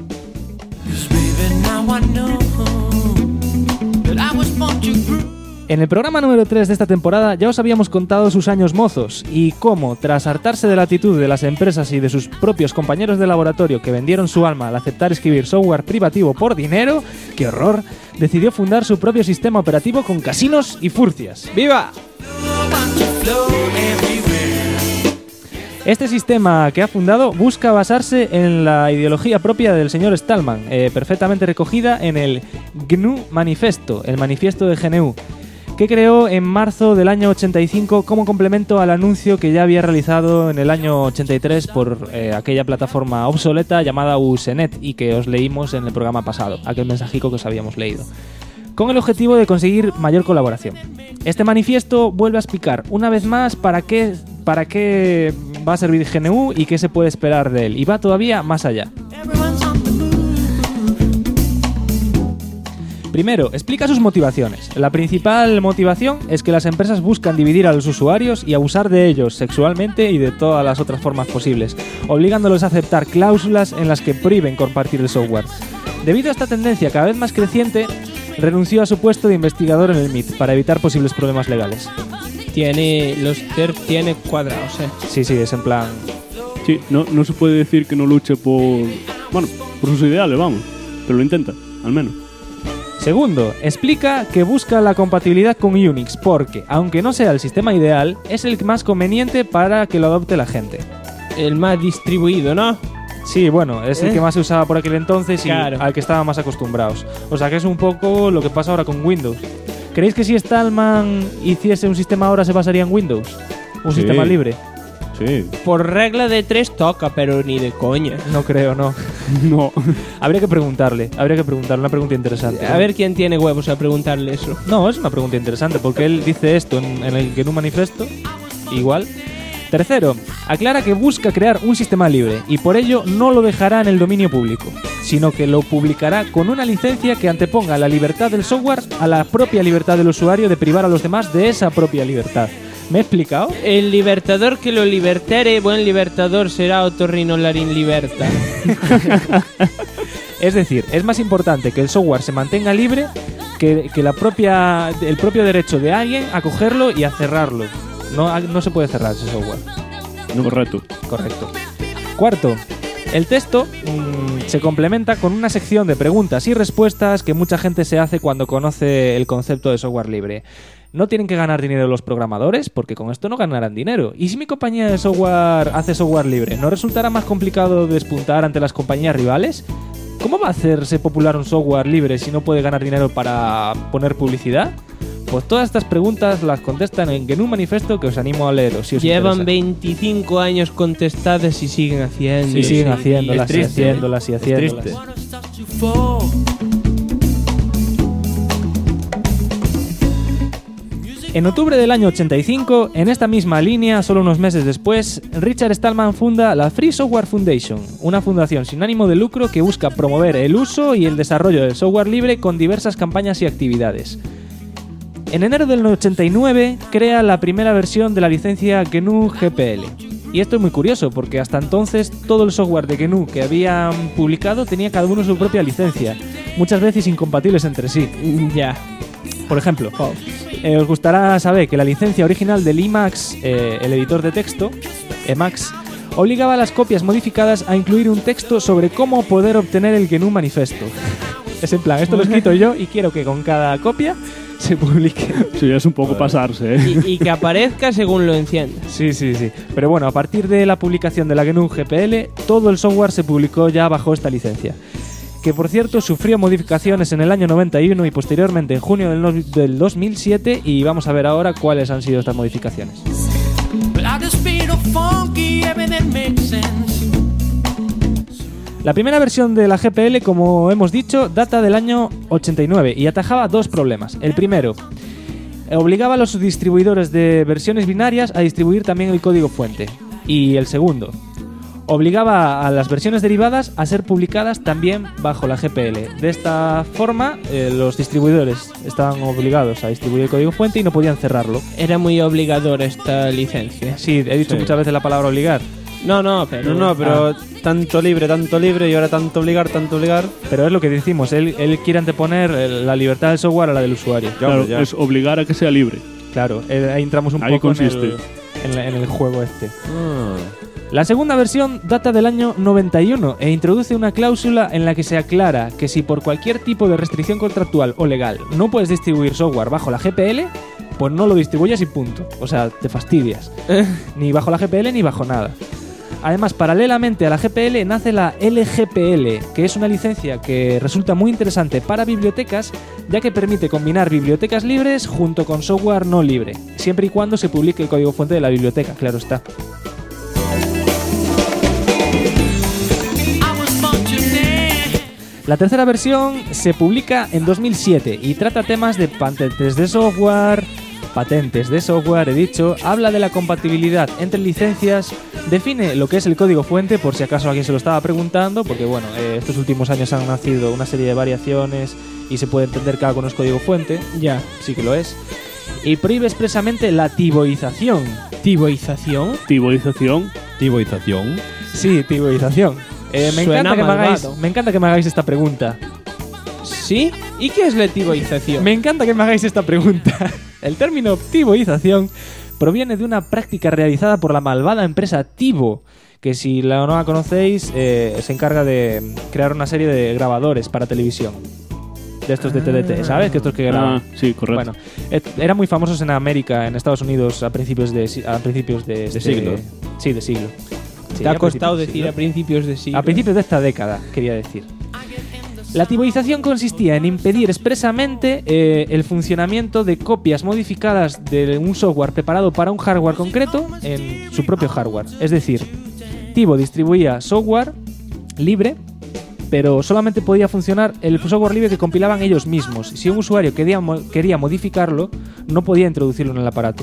En el programa número 3 de esta temporada ya os habíamos contado sus años mozos y cómo, tras hartarse de la actitud de las empresas y de sus propios compañeros de laboratorio que vendieron su alma al aceptar escribir software privativo por dinero, ¡qué horror!, decidió fundar su propio sistema operativo con casinos y furcias. ¡Viva! Este sistema que ha fundado busca basarse en la ideología propia del señor Stallman, perfectamente recogida en el GNU Manifesto, el manifiesto de GNU, que creó en marzo del año 85 como complemento al anuncio que ya había realizado en el año 83 por aquella plataforma obsoleta llamada Usenet y que os leímos en el programa pasado, aquel mensajico que os habíamos leído, con el objetivo de conseguir mayor colaboración. Este manifiesto vuelve a explicar una vez más para qué va a servir GNU y qué se puede esperar de él, y va todavía más allá. Primero, explica sus motivaciones. La principal motivación es que las empresas buscan dividir a los usuarios y abusar de ellos sexualmente y de todas las otras formas posibles, obligándolos a aceptar cláusulas en las que prohíben compartir el software. Debido a esta tendencia cada vez más creciente, renunció a su puesto de investigador en el MIT para evitar posibles problemas legales. Tiene cuadrados, Sí, es en plan... Sí, no se puede decir que no luche por sus ideales, vamos, pero lo intenta, al menos. Segundo, explica que busca la compatibilidad con Unix porque, aunque no sea el sistema ideal, es el más conveniente para que lo adopte la gente. El más distribuido, ¿no? Sí, bueno, es el que más se usaba por aquel entonces y claro, al que estaban más acostumbrados. O sea que es un poco lo que pasa ahora con Windows. ¿Creéis que si Stallman hiciese un sistema ahora se basaría en Windows? ¿Un sistema libre? Sí. Por regla de 3 toca, pero ni de coña. No creo, no. No. Habría que preguntarle, una pregunta interesante. A ver quién tiene huevos a preguntarle eso. No, es una pregunta interesante porque él dice esto en el GNU Manifesto, igual. Tercero, aclara que busca crear un sistema libre y por ello no lo dejará en el dominio público, sino que lo publicará con una licencia que anteponga la libertad del software a la propia libertad del usuario de privar a los demás de esa propia libertad. ¿Me he explicado? El libertador que lo libertere, buen libertador será otorrinolarin liberta. Es decir, es más importante que el software se mantenga libre que el propio derecho de alguien a cogerlo y a cerrarlo. No se puede cerrar ese software. No, correcto. Cuarto, el texto se complementa con una sección de preguntas y respuestas que mucha gente se hace cuando conoce el concepto de software libre. No tienen que ganar dinero los programadores, porque con esto no ganarán dinero. ¿Y si mi compañía de software hace software libre? ¿No resultará más complicado despuntar ante las compañías rivales? ¿Cómo va a hacerse popular un software libre si no puede ganar dinero para poner publicidad? Pues todas estas preguntas las contestan en GNU Manifesto, que os animo a leeros si os Llevan interesa. 25 años contestadas y siguen haciendo. Y siguen haciéndolas, Es triste, y haciéndolas, y Es haciéndolas. triste. En octubre del año 85, en esta misma línea, solo unos meses después, Richard Stallman funda la Free Software Foundation, una fundación sin ánimo de lucro que busca promover el uso y el desarrollo del software libre con diversas campañas y actividades. En enero del 89 crea la primera versión de la licencia GNU GPL. Y esto es muy curioso porque hasta entonces todo el software de GNU que habían publicado tenía cada uno su propia licencia, muchas veces incompatibles entre sí. Ya. Por ejemplo, os gustará saber que la licencia original del Emacs, el editor de texto, Emacs, obligaba a las copias modificadas a incluir un texto sobre cómo poder obtener el GNU Manifesto. Es en plan, esto lo he escrito yo y quiero que con cada copia se publique. Sí, es un poco pasarse, ¿eh? Y que aparezca según lo enciendas. Sí. Pero bueno, a partir de la publicación de la GNU GPL, todo el software se publicó ya bajo esta licencia. Que por cierto sufrió modificaciones en el año 91 y posteriormente en junio del 2007, y vamos a ver ahora cuáles han sido estas modificaciones. La primera versión de la GPL, como hemos dicho, data del año 89 y atajaba dos problemas. El primero, obligaba a los distribuidores de versiones binarias a distribuir también el código fuente. Y el segundo, obligaba a las versiones derivadas a ser publicadas también bajo la GPL. De esta forma, los distribuidores estaban obligados a distribuir el código fuente y no podían cerrarlo. Era muy obligadora esta licencia. Sí, he dicho Sí. muchas veces la palabra obligar. No, pero... No, pero tanto libre y ahora tanto obligar. Pero es lo que decimos, él quiere anteponer la libertad del software a la del usuario. Claro, ya. es obligar a que sea libre. Claro, ahí entramos un Ahí poco consiste. en el juego este. La segunda versión data del año 91 e introduce una cláusula en la que se aclara que si por cualquier tipo de restricción contractual o legal no puedes distribuir software bajo la GPL, pues no lo distribuyas y punto. O sea, te fastidias. Ni bajo la GPL ni bajo nada. Además, paralelamente a la GPL nace la LGPL, que es una licencia que resulta muy interesante para bibliotecas, ya que permite combinar bibliotecas libres junto con software no libre, siempre y cuando se publique el código fuente de la biblioteca, claro está. La tercera versión se publica en 2007 y trata temas de patentes de software, he dicho, habla de la compatibilidad entre licencias, define lo que es el código fuente, por si acaso alguien se lo estaba preguntando, porque bueno, estos últimos años han nacido una serie de variaciones y se puede entender que algo no es código fuente, Ya. sí que lo es, y prohíbe expresamente la tiboización. ¿Tiboización? Tiborización. Sí, tiboización. Me Suena malvado. encanta que me hagáis esta pregunta. ¿Sí? ¿Y qué es la tiboización? Me encanta que me hagáis esta pregunta. El término tiboización proviene de una práctica realizada por la malvada empresa Tibo, que si no la conocéis, se encarga de crear una serie de grabadores para televisión. De estos de TDT, ¿sabes? Que estos que graban. Sí, correcto. Bueno, eran muy famosos en América, en Estados Unidos, a principios de siglo. Sí, de siglo. Sí, Te ha a costado principios de decir siglo. a principios de siglo. A principios de esta década, quería decir. La tiboización consistía en impedir expresamente el funcionamiento de copias modificadas de un software preparado para un hardware concreto en su propio hardware. Es decir, Tibo distribuía software libre, pero solamente podía funcionar el software libre que compilaban ellos mismos. Si un usuario quería modificarlo, no podía introducirlo en el aparato.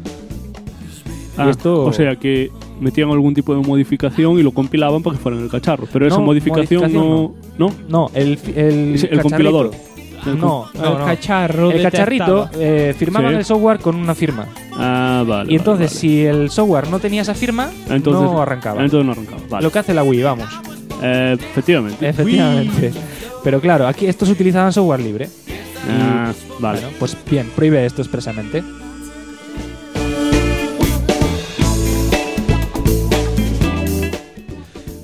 Y esto... O sea que metían algún tipo de modificación y lo compilaban para que fuera en el cacharro. Pero esa No, modificación no. No, el El compilador. No, El cacharro El cacharrito detectaba. firmaban Sí. el software con una firma. Ah, vale. Y entonces, vale. si el software no tenía esa firma, no arrancaba. Entonces no arrancaba. Vale. Lo que hace la Wii, vamos. Efectivamente. Efectivamente. Pero claro, aquí estos utilizaban software libre. Ah, vale. Bueno, pues bien, prohíbe esto expresamente.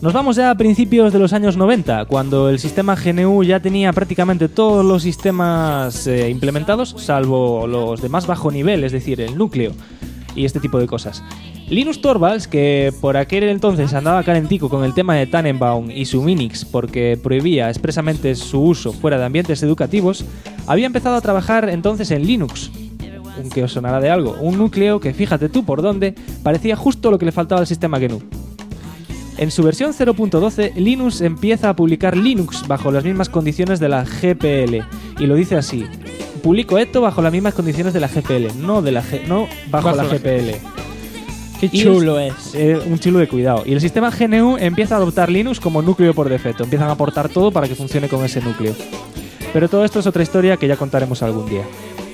Nos vamos ya a principios de los años 90, cuando el sistema GNU ya tenía prácticamente todos los sistemas implementados, salvo los de más bajo nivel, es decir, el núcleo y este tipo de cosas. Linus Torvalds, que por aquel entonces andaba calentico con el tema de Tannenbaum y su Minix porque prohibía expresamente su uso fuera de ambientes educativos, había empezado a trabajar entonces en Linux, que os sonará de algo, un núcleo que, fíjate tú por dónde, parecía justo lo que le faltaba al sistema GNU. En su versión 0.12, Linus empieza a publicar Linux bajo las mismas condiciones de la GPL, y lo dice así: publico esto bajo las mismas condiciones de la GPL, no bajo la GPL. Qué chulo es. Un chulo de cuidado. Y el sistema GNU empieza a adoptar Linux como núcleo por defecto. Empiezan a aportar todo para que funcione con ese núcleo. Pero todo esto es otra historia que ya contaremos algún día.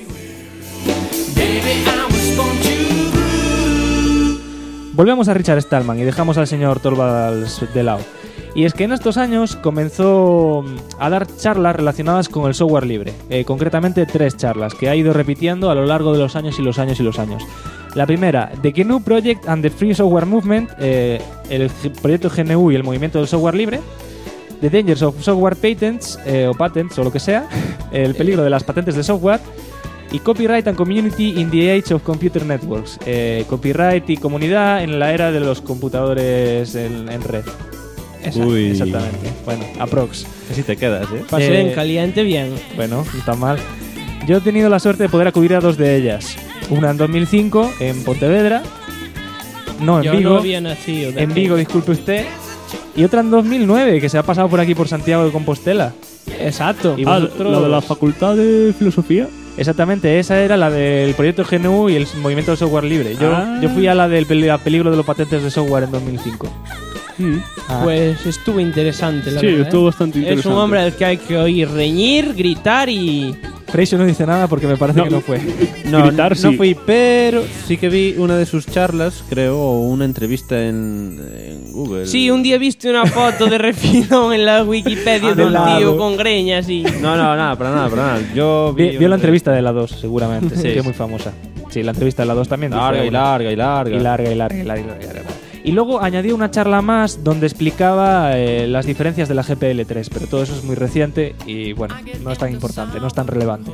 Volvemos a Richard Stallman y dejamos al señor Torvalds de lado. Y es que en estos años comenzó a dar charlas relacionadas con el software libre. Concretamente 3 charlas que ha ido repitiendo a lo largo de los años y los años y los años. La primera, The GNU Project and the Free Software Movement, el proyecto GNU y el movimiento del software libre. The Dangers of Software Patents, o Patents, o lo que sea. El peligro de las patentes de software. Y Copyright and Community in the Age of Computer Networks. Copyright y comunidad en la era de los computadores en red. Uy. Exactamente. Bueno, aprox. Así te quedas, ¿eh? Pasé en caliente bien. Bueno, no está mal. Yo he tenido la suerte de poder acudir a 2 de ellas. Una en 2005 en Pontevedra. No, en Yo Vigo. no había nacido. En Vigo, disculpe usted. Y otra en 2009 que se ha pasado por aquí por Santiago de Compostela. Exacto. Y vosotros... ¿La de la Facultad de Filosofía? Exactamente, esa era la del proyecto GNU y el movimiento del software libre. Yo fui a la del peligro de los patentes de software en 2005. Pues estuvo interesante, la Sí, verdad. estuvo bastante interesante. Es un hombre al que hay que oír reñir, gritar y... Freixo no dice nada porque me parece que no fue. No, Gritar, no sí. fui, pero sí que vi una de sus charlas, creo, o una entrevista en Google. Sí, un día viste una foto de refilón en la Wikipedia de un tío con greñas y... No, para nada. Yo Vio la entrevista de la 2, seguramente, Sí. que es muy famosa. Sí, la entrevista de la 2 también. Larga y larga. Y luego añadió una charla más donde explicaba las diferencias de la GPL3, pero todo eso es muy reciente y bueno, no es tan importante, no es tan relevante.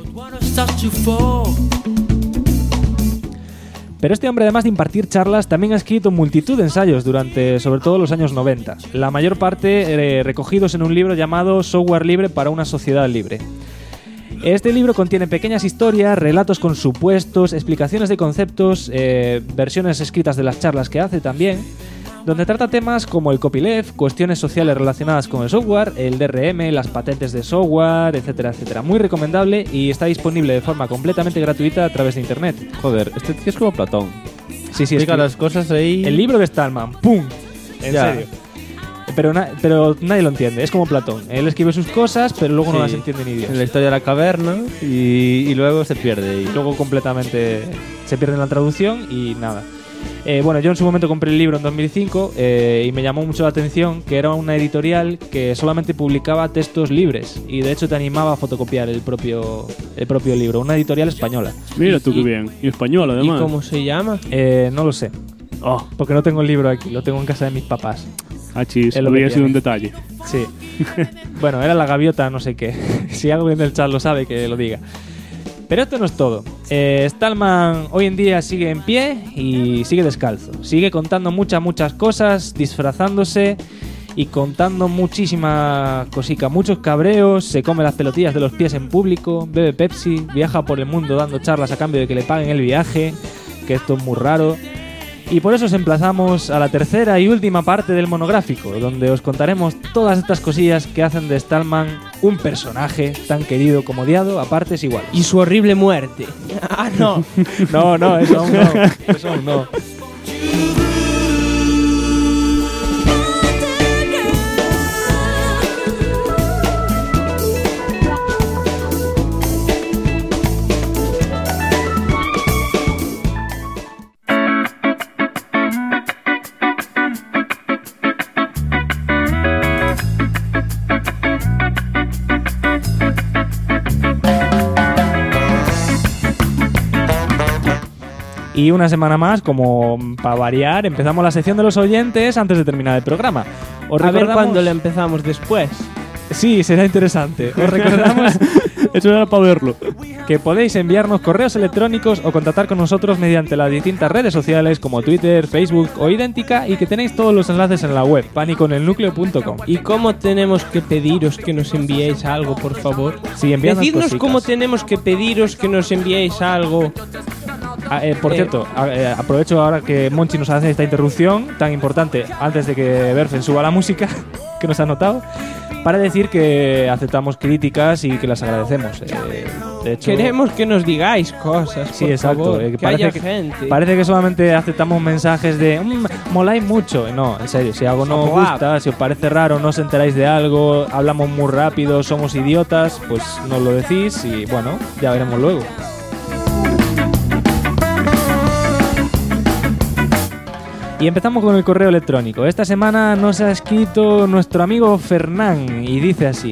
Pero este hombre, además de impartir charlas, también ha escrito multitud de ensayos durante, sobre todo, los años 90. La mayor parte recogidos en un libro llamado Software Libre para una sociedad libre. Este libro contiene pequeñas historias, relatos con supuestos, explicaciones de conceptos, versiones escritas de las charlas que hace también, donde trata temas como el copyleft, cuestiones sociales relacionadas con el software, el DRM, las patentes de software, etcétera, etcétera. Muy recomendable y está disponible de forma completamente gratuita a través de internet. Joder, este tío es como Platón. Sí, Explica las cosas ahí. El libro de Stallman, ¡pum! En Ya. serio. Pero nadie lo entiende, es como Platón. Él escribe sus cosas, pero luego no las entiende ni Dios. En la historia de la caverna y luego se pierde. Y luego completamente se pierde en la traducción y nada. Bueno, yo en su momento compré el libro en 2005 y me llamó mucho la atención que era una editorial que solamente publicaba textos libres y de hecho te animaba a fotocopiar el propio libro. Una editorial española. Mira tú qué bien. Y español, además. ¿Y cómo se llama? No lo sé. Porque no tengo el libro aquí, lo tengo en casa de mis papás. Chis, Es lo que habría sido tiene. un detalle. Sí. Bueno, era la gaviota no sé qué. Si alguien del chat lo sabe, que lo diga. Pero esto no es todo. Stallman hoy en día sigue en pie y sigue descalzo. Sigue contando muchas cosas, disfrazándose y contando muchísima cosica. Muchos cabreos, se come las pelotillas de los pies en público, bebe Pepsi, viaja por el mundo dando charlas a cambio de que le paguen el viaje, que esto es muy raro. Y por eso os emplazamos a la tercera y última parte del monográfico, donde os contaremos todas estas cosillas que hacen de Stallman un personaje tan querido como odiado a partes iguales. Y su horrible muerte. Ah, no. No, eso aún no. Eso aún no. Y una semana más, como para variar, empezamos la sección de los oyentes antes de terminar el programa. Os A ver recordamos- cuándo le empezamos después. Sí, será interesante. Os recordamos Eso era para verlo. que podéis enviarnos correos electrónicos o contactar con nosotros mediante las distintas redes sociales como Twitter, Facebook o Idéntica, y que tenéis todos los enlaces en la web paniconelnucleo.com. ¿Y cómo tenemos que pediros que nos enviéis algo, por favor? Sí, enviadnos Decidnos cositas. cómo tenemos que pediros que nos enviéis algo. Por cierto, aprovecho ahora que Monchi nos hace esta interrupción tan importante antes de que Berfen suba la música que nos ha notado, para decir que aceptamos críticas y que las agradecemos. De hecho, Queremos que nos digáis cosas, sí, por exacto. favor, Que que haya gente. parece que solamente aceptamos mensajes de moláis mucho. No, en serio, si algo no os gusta, si os parece raro, no os enteráis de algo, hablamos muy rápido, somos idiotas, pues nos lo decís y bueno, ya veremos luego. Y empezamos con el correo electrónico. Esta semana nos ha escrito nuestro amigo Fernán y dice así.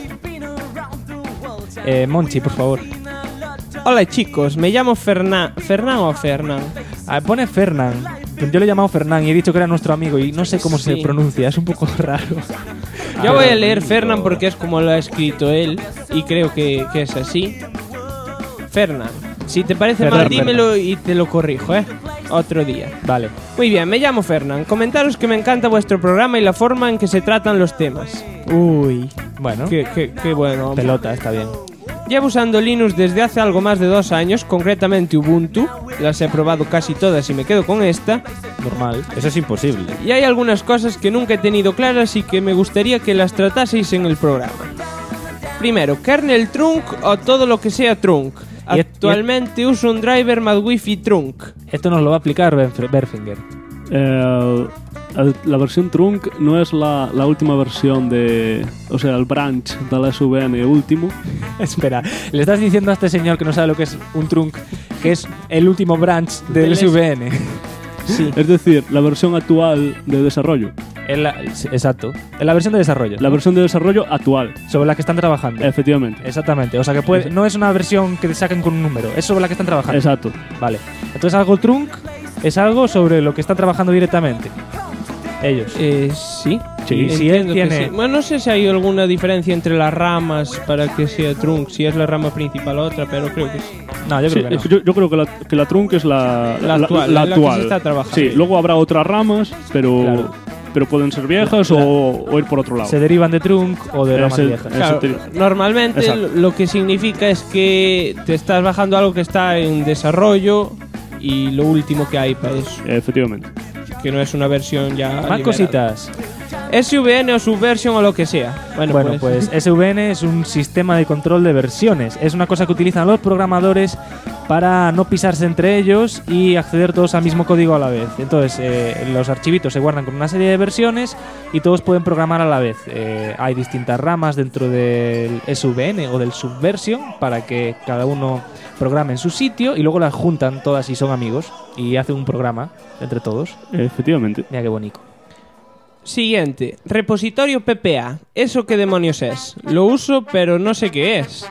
Monchi, por favor. Hola chicos, me llamo Fernán o Fernán. Pone Fernán. Yo le he llamado Fernán y he dicho que era nuestro amigo y no sé cómo se Sí. pronuncia, es un poco raro. Yo voy a leer Fernán porque es como lo ha escrito él y creo que es así. Fernán. Si te parece mal, Fernán. dímelo y te lo corrijo, otro día. Vale. Muy bien, me llamo Fernán. Comentaros que me encanta vuestro programa y la forma en que se tratan los temas. Uy, Bueno, qué bueno. hombre. pelota, está bien. Llevo usando Linux desde hace algo más de 2 años, concretamente Ubuntu. Las he probado casi todas y me quedo con esta. Normal. Eso es imposible. Y hay algunas cosas que nunca he tenido claras y que me gustaría que las trataseis en el programa. Primero, kernel trunk o todo lo que sea trunk. Y- Actualmente uso un driver más wifi trunk. Esto nos lo va a aplicar Berfinger. La versión trunk no es la última versión de... O sea, el branch del SVN último. Espera, le estás diciendo a este señor que no sabe lo que es un trunk, que es el último branch del Del SVN. Sí. Es decir, la versión actual de desarrollo. Exacto. En la versión de desarrollo. La versión de desarrollo actual, Sobre la que están trabajando. efectivamente. Exactamente. O sea que no es una versión que te saquen con un número, es sobre la que están trabajando. Exacto. Vale. Entonces algo trunk es algo sobre lo que están trabajando directamente. Ellos. Sí. Sí, si Entiendo él que tiene- sí. Bueno, no sé si hay alguna diferencia entre las ramas para que sea trunk, si es la rama principal o otra, pero creo que sí. No, yo Sí, creo que no. es que yo creo que la trunk es la actual, la que actual. se está trabajando. Sí, luego habrá otras ramas, pero, Claro. pero pueden ser viejas o ir por otro lado. Se derivan de trunk o de ramas Ese- viejas. Eso Claro, te digo. normalmente Exacto. lo que significa es que te estás bajando algo que está en desarrollo y lo último que hay para eso, Efectivamente. que no es una versión ya Más liberada. cositas. SVN o Subversion o lo que sea. Bueno, pues SVN es un sistema de control de versiones. Es una cosa que utilizan los programadores para no pisarse entre ellos y acceder todos al mismo código a la vez. Entonces, los archivitos se guardan con una serie de versiones y todos pueden programar a la vez. Hay distintas ramas dentro del SVN o del Subversion para que cada uno programe en su sitio y luego las juntan todas y son amigos y hacen un programa entre todos. Efectivamente. Mira qué bonito. Siguiente, repositorio PPA. ¿Eso qué demonios es? Lo uso, pero no sé qué es.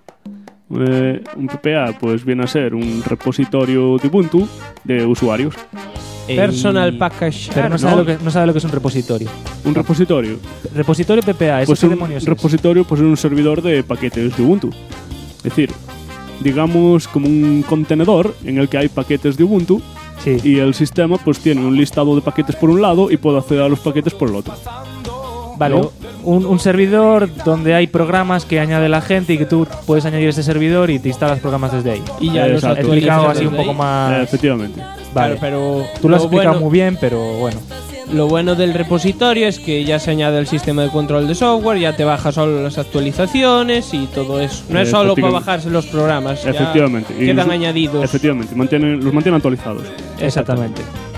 Un PPA pues viene a ser un repositorio de Ubuntu de usuarios. Personal Package. Pero no sabe, no sabe lo que es un repositorio. Un repositorio. Repositorio PPA, ¿eso Pues qué un demonios es? repositorio pues es un servidor de paquetes de Ubuntu. Es decir, digamos como un contenedor en el que hay paquetes de Ubuntu Sí. y el sistema pues tiene un listado de paquetes por un lado y puede acceder a los paquetes por el otro. Vale, ¿no? un servidor donde hay programas que añade la gente y que tú puedes añadir ese servidor y te instalas programas desde ahí. Y ya los Exacto. Explicado actualizas así un desde poco ahí. más. Efectivamente. Vale. Claro, pero Tú lo has explicado bueno, muy bien, pero bueno. Lo bueno del repositorio es que ya se añade el sistema de control de software, ya te baja solo las actualizaciones y todo eso. No es solo para Efectivamente. bajarse los programas, ya Efectivamente. Y quedan los- añadidos. Efectivamente, los mantienen actualizados. Exactamente.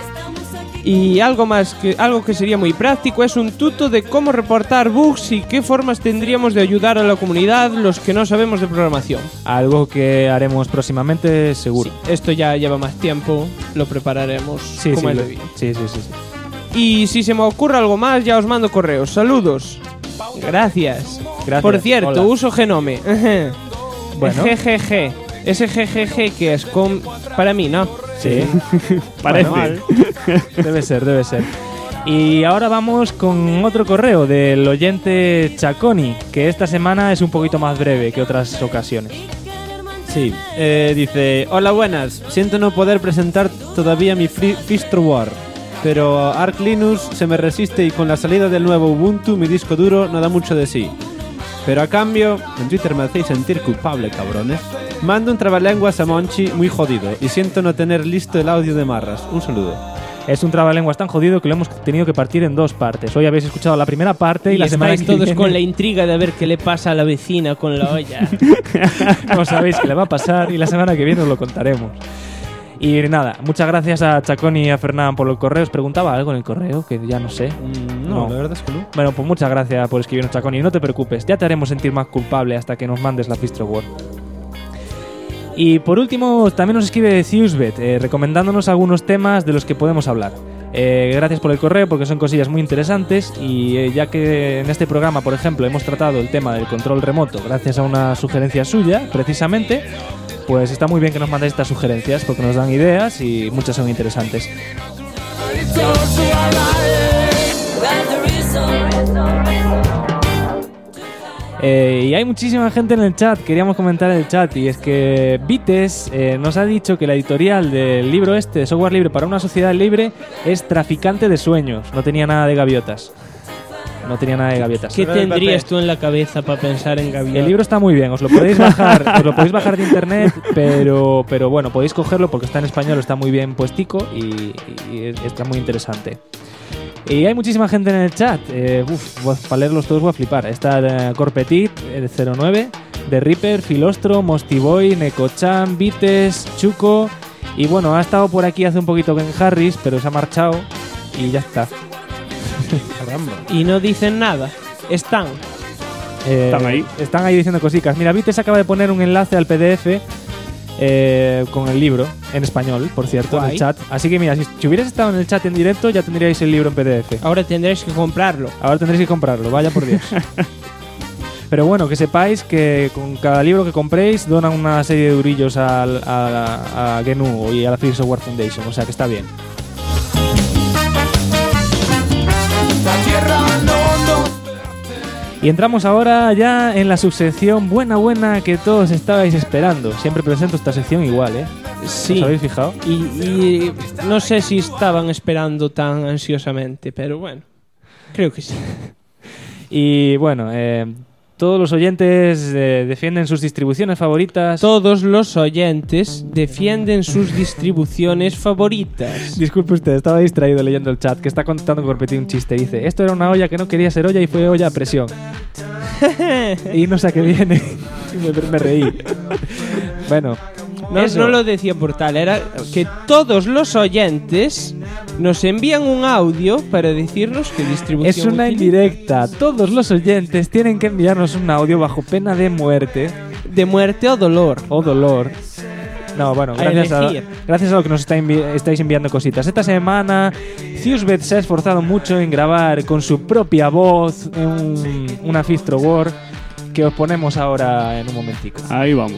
Y algo que sería muy práctico es un tuto de cómo reportar bugs y qué formas tendríamos de ayudar a la comunidad los que no sabemos de programación. Algo que haremos próximamente, seguro. Esto ya lleva más tiempo, lo prepararemos Sí, como sí, es lo- debido. sí, sí, sí, sí. Y si se me ocurre algo más, ya os mando correos. Saludos. Gracias. Gracias. Por cierto, Hola. uso Genome. Bueno. GGG. Ese GGG que es con... Para mí, ¿no? Sí. Parece. Bueno, debe ser, debe ser. Y ahora vamos con otro correo del oyente Chaconi, que esta semana es un poquito más breve que otras ocasiones. Sí, dice: hola, buenas. Siento no poder presentar todavía mi Fistro War, pero Arch Linux se me resiste y con la salida del nuevo Ubuntu mi disco duro no da mucho de sí. Pero a cambio, en Twitter me hacéis sentir culpable, cabrones. Mando un trabalenguas a Monchi muy jodido y siento no tener listo el audio de Marras. Un saludo. Es un trabalenguas tan jodido que lo hemos tenido que partir en 2 partes. Hoy habéis escuchado la primera parte y la semana que estáis todos viene... con la intriga de ver qué le pasa a la vecina con la olla. No sabéis qué le va a pasar y la semana que viene os lo contaremos. Y nada, muchas gracias a Chacón y a Fernán por el correo. ¿Os preguntaba algo en el correo? Que ya no sé. No, la verdad es que no. Bueno, pues muchas gracias por escribirnos, Chacón. Y no te preocupes, ya te haremos sentir más culpable hasta que nos mandes la Fistro War. Y por último, también nos escribe Zeusbet, recomendándonos algunos temas de los que podemos hablar. Gracias por el correo, porque son cosillas muy interesantes. Y ya que en este programa, por ejemplo, hemos tratado el tema del control remoto gracias a una sugerencia suya, precisamente, pues está muy bien que nos mandéis estas sugerencias, porque nos dan ideas y muchas son interesantes. Y hay muchísima gente en el chat, queríamos comentar el chat, y es que Vites nos ha dicho que la editorial del libro de software libre para una sociedad libre es Traficante de Sueños. No tenía nada de gaviotas. ¿Qué tendrías tú en la cabeza para pensar en gaviotas? El libro está muy bien, os lo podéis bajar de internet, pero bueno, podéis cogerlo porque está en español, está muy bien puestico y está muy interesante. Y hay muchísima gente en el chat. Para leerlos todos voy a flipar. Está Corpetit, 09, The Reaper, Filostro, Mostiboy, Necochan, Vites, Chuco. Y bueno, ha estado por aquí hace un poquito Ben Harris, pero se ha marchado y ya está. Caramba. Y no dicen nada. Están ahí diciendo cositas. Mira, Vites acaba de poner un enlace al PDF con el libro en español, por cierto, en el chat. Así que mira, si hubieras estado en el chat en directo, ya tendríais el libro en PDF. Ahora tendréis que comprarlo. Vaya por Dios. Pero bueno, que sepáis que con cada libro que compréis donan una serie de eurillos a GNU y a la Free Software Foundation, o sea que está bien. Y entramos ahora ya en la subsección buena que todos estabais esperando. Siempre presento esta sección igual, ¿eh? Sí. ¿Os habéis fijado? Y no sé si estaban esperando tan ansiosamente, pero bueno, creo que sí. Y bueno, todos los oyentes defienden sus distribuciones favoritas. Todos los oyentes defienden sus distribuciones favoritas. Disculpe usted, estaba distraído leyendo el chat, que está contando Corpetín un chiste. Dice, esto era una olla que no quería ser olla y fue olla a presión. Y no sé a qué viene. me reí. Bueno, no lo decía por tal, era que todos los oyentes nos envían un audio para decirnos qué distribución es una indirecta. Todos los oyentes tienen que enviarnos un audio bajo pena de muerte. De muerte o dolor. No, bueno, gracias a lo que nos estáis enviando cositas. Esta semana Zeusbet se ha esforzado mucho en grabar con su propia voz una Fistro War que os ponemos ahora en un momentico. Ahí vamos.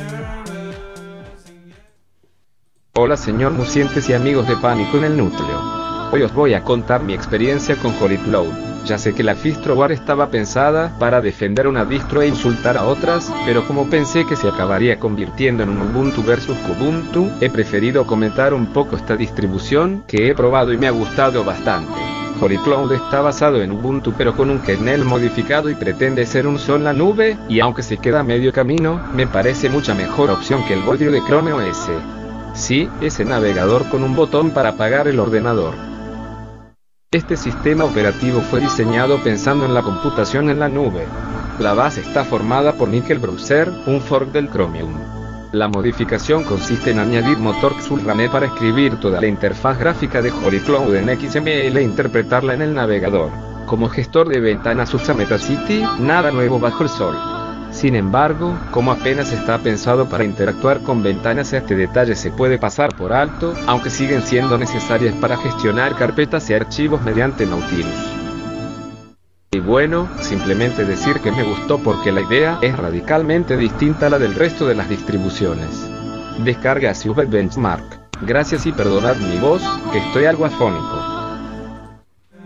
Hola señor Musientes y amigos de Pánico en el Núcleo. Hoy os voy a contar mi experiencia con Holy Cloud. Ya sé que la Fistro War estaba pensada para defender una distro e insultar a otras, pero como pensé que se acabaría convirtiendo en un Ubuntu versus Kubuntu, he preferido comentar un poco esta distribución que he probado y me ha gustado bastante. Holy Cloud está basado en Ubuntu pero con un kernel modificado y pretende ser un sol en la nube, y aunque se queda a medio camino, me parece mucha mejor opción que el bodrio de Chrome OS. Sí, ese navegador con un botón para apagar el ordenador. Este sistema operativo fue diseñado pensando en la computación en la nube. La base está formada por Nickel Browser, un fork del Chromium. La modificación consiste en añadir motor Xulrane para escribir toda la interfaz gráfica de Holy Cloud en XML e interpretarla en el navegador. Como gestor de ventanas usa Metacity, nada nuevo bajo el sol. Sin embargo, como apenas está pensado para interactuar con ventanas, este detalle se puede pasar por alto, aunque siguen siendo necesarias para gestionar carpetas y archivos mediante Nautilus. Y bueno, simplemente decir que me gustó porque la idea es radicalmente distinta a la del resto de las distribuciones. Descarga Zeusbet Benchmark. Gracias y perdonad mi voz, que estoy algo afónico.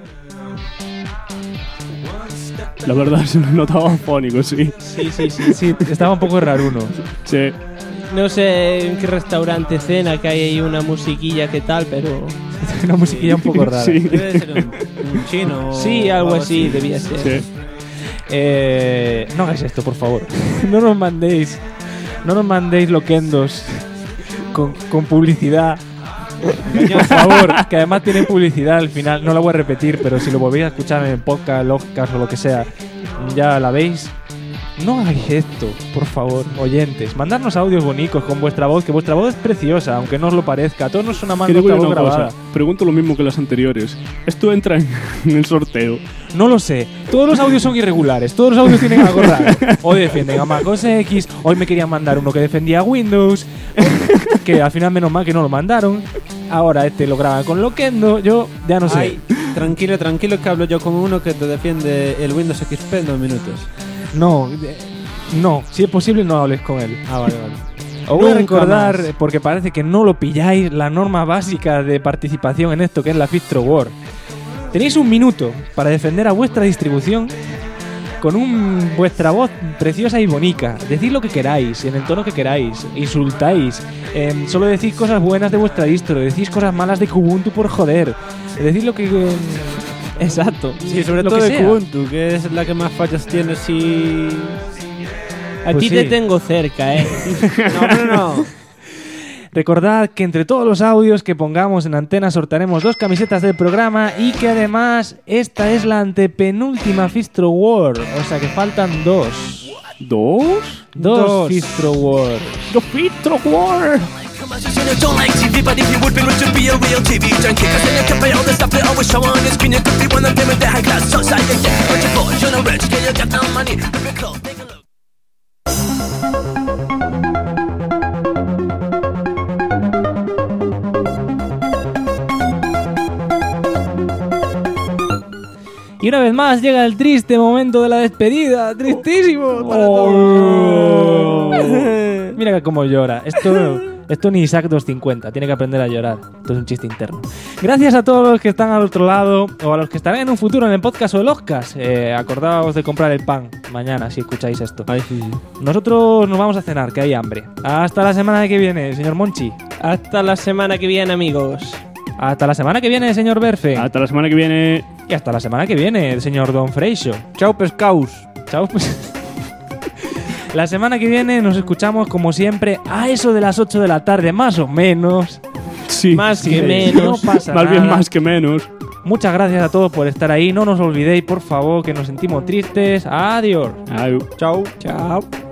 La verdad se me notaba afónico, sí. Sí, estaba un poco raruno. Sí. No sé en qué restaurante cena, que hay ahí una musiquilla que tal, pero... Una musiquilla un poco rara. Sí. Debe ser un chino. Sí, algo así debía ser. Sí. No hagáis esto, por favor. No nos mandéis loquendos con publicidad. Por favor, que además tiene publicidad al final. No la voy a repetir, pero si lo volvéis a escuchar en el podcast, logcast o lo que sea, ya la veis. No hagáis esto, por favor, oyentes. Mandarnos audios bonitos con vuestra voz, que vuestra voz es preciosa, aunque no os lo parezca. A todos nos suena más nuestra voz grabada. Pregunto lo mismo que las anteriores. ¿Esto entra en el sorteo? No lo sé. Todos los audios son irregulares. Todos los audios tienen algo raro. Hoy defienden a MacOS X. Hoy me querían mandar uno que defendía a Windows. Que al final menos mal que no lo mandaron. Ahora lo graban con Loquendo. Yo ya no sé. Ay, tranquilo, que hablo yo con uno que te defiende el Windows XP en 2 minutos. No, si es posible no hables con él. Vale. Os voy a recordar, porque parece que no lo pilláis, la norma básica de participación en esto que es la Fistro War. Tenéis 1 minuto para defender a vuestra distribución con vuestra voz preciosa y bonita. Decid lo que queráis, en el tono que queráis, insultáis, solo decís cosas buenas de vuestra distro, decís cosas malas de Kubuntu por joder, decid lo que... Exacto. Sí, sobre lo todo que de sea. Kubuntu, que es la que más fallos tiene si... A Pues ti sí. te tengo cerca, No. Recordad que entre todos los audios que pongamos en antena sortearemos 2 camisetas del programa y que además esta es la antepenúltima Fistro War, o sea que faltan 2. ¿Dos? Fistro War. ¡The Fistro War! Don't like TV, but if you would be rich, you'd be a real TV junkie. Cause in the cafe, all the stuff they always show on the screen, you could be one of them in the high class society. But you're poor, you're not rich, can you get no money? Grab your clothes, take a look. Y una vez más llega el triste momento de la despedida. Tristísimo para todos. Mira cómo llora. Esto ni Isaac 250. Tiene que aprender a llorar. Esto es un chiste interno. Gracias a todos los que están al otro lado o a los que estarán en un futuro en el podcast o el Oscars. Acordaos de comprar el pan mañana si escucháis esto. Ay, sí. Nosotros nos vamos a cenar, que hay hambre. Hasta la semana que viene, señor Monchi. Hasta la semana que viene, amigos. Hasta la semana que viene, señor Berfe. Hasta la semana que viene. Y hasta la semana que viene, señor Don Freixo. Chao, pescaus. Chao. La semana que viene nos escuchamos, como siempre, a eso de las 8 de la tarde, más o menos. Sí. Más que No menos. pasa Más bien nada. más que menos. Muchas gracias a todos por estar ahí. No nos olvidéis, por favor, que nos sentimos tristes. Adiós. Adiós. Chao. Chao.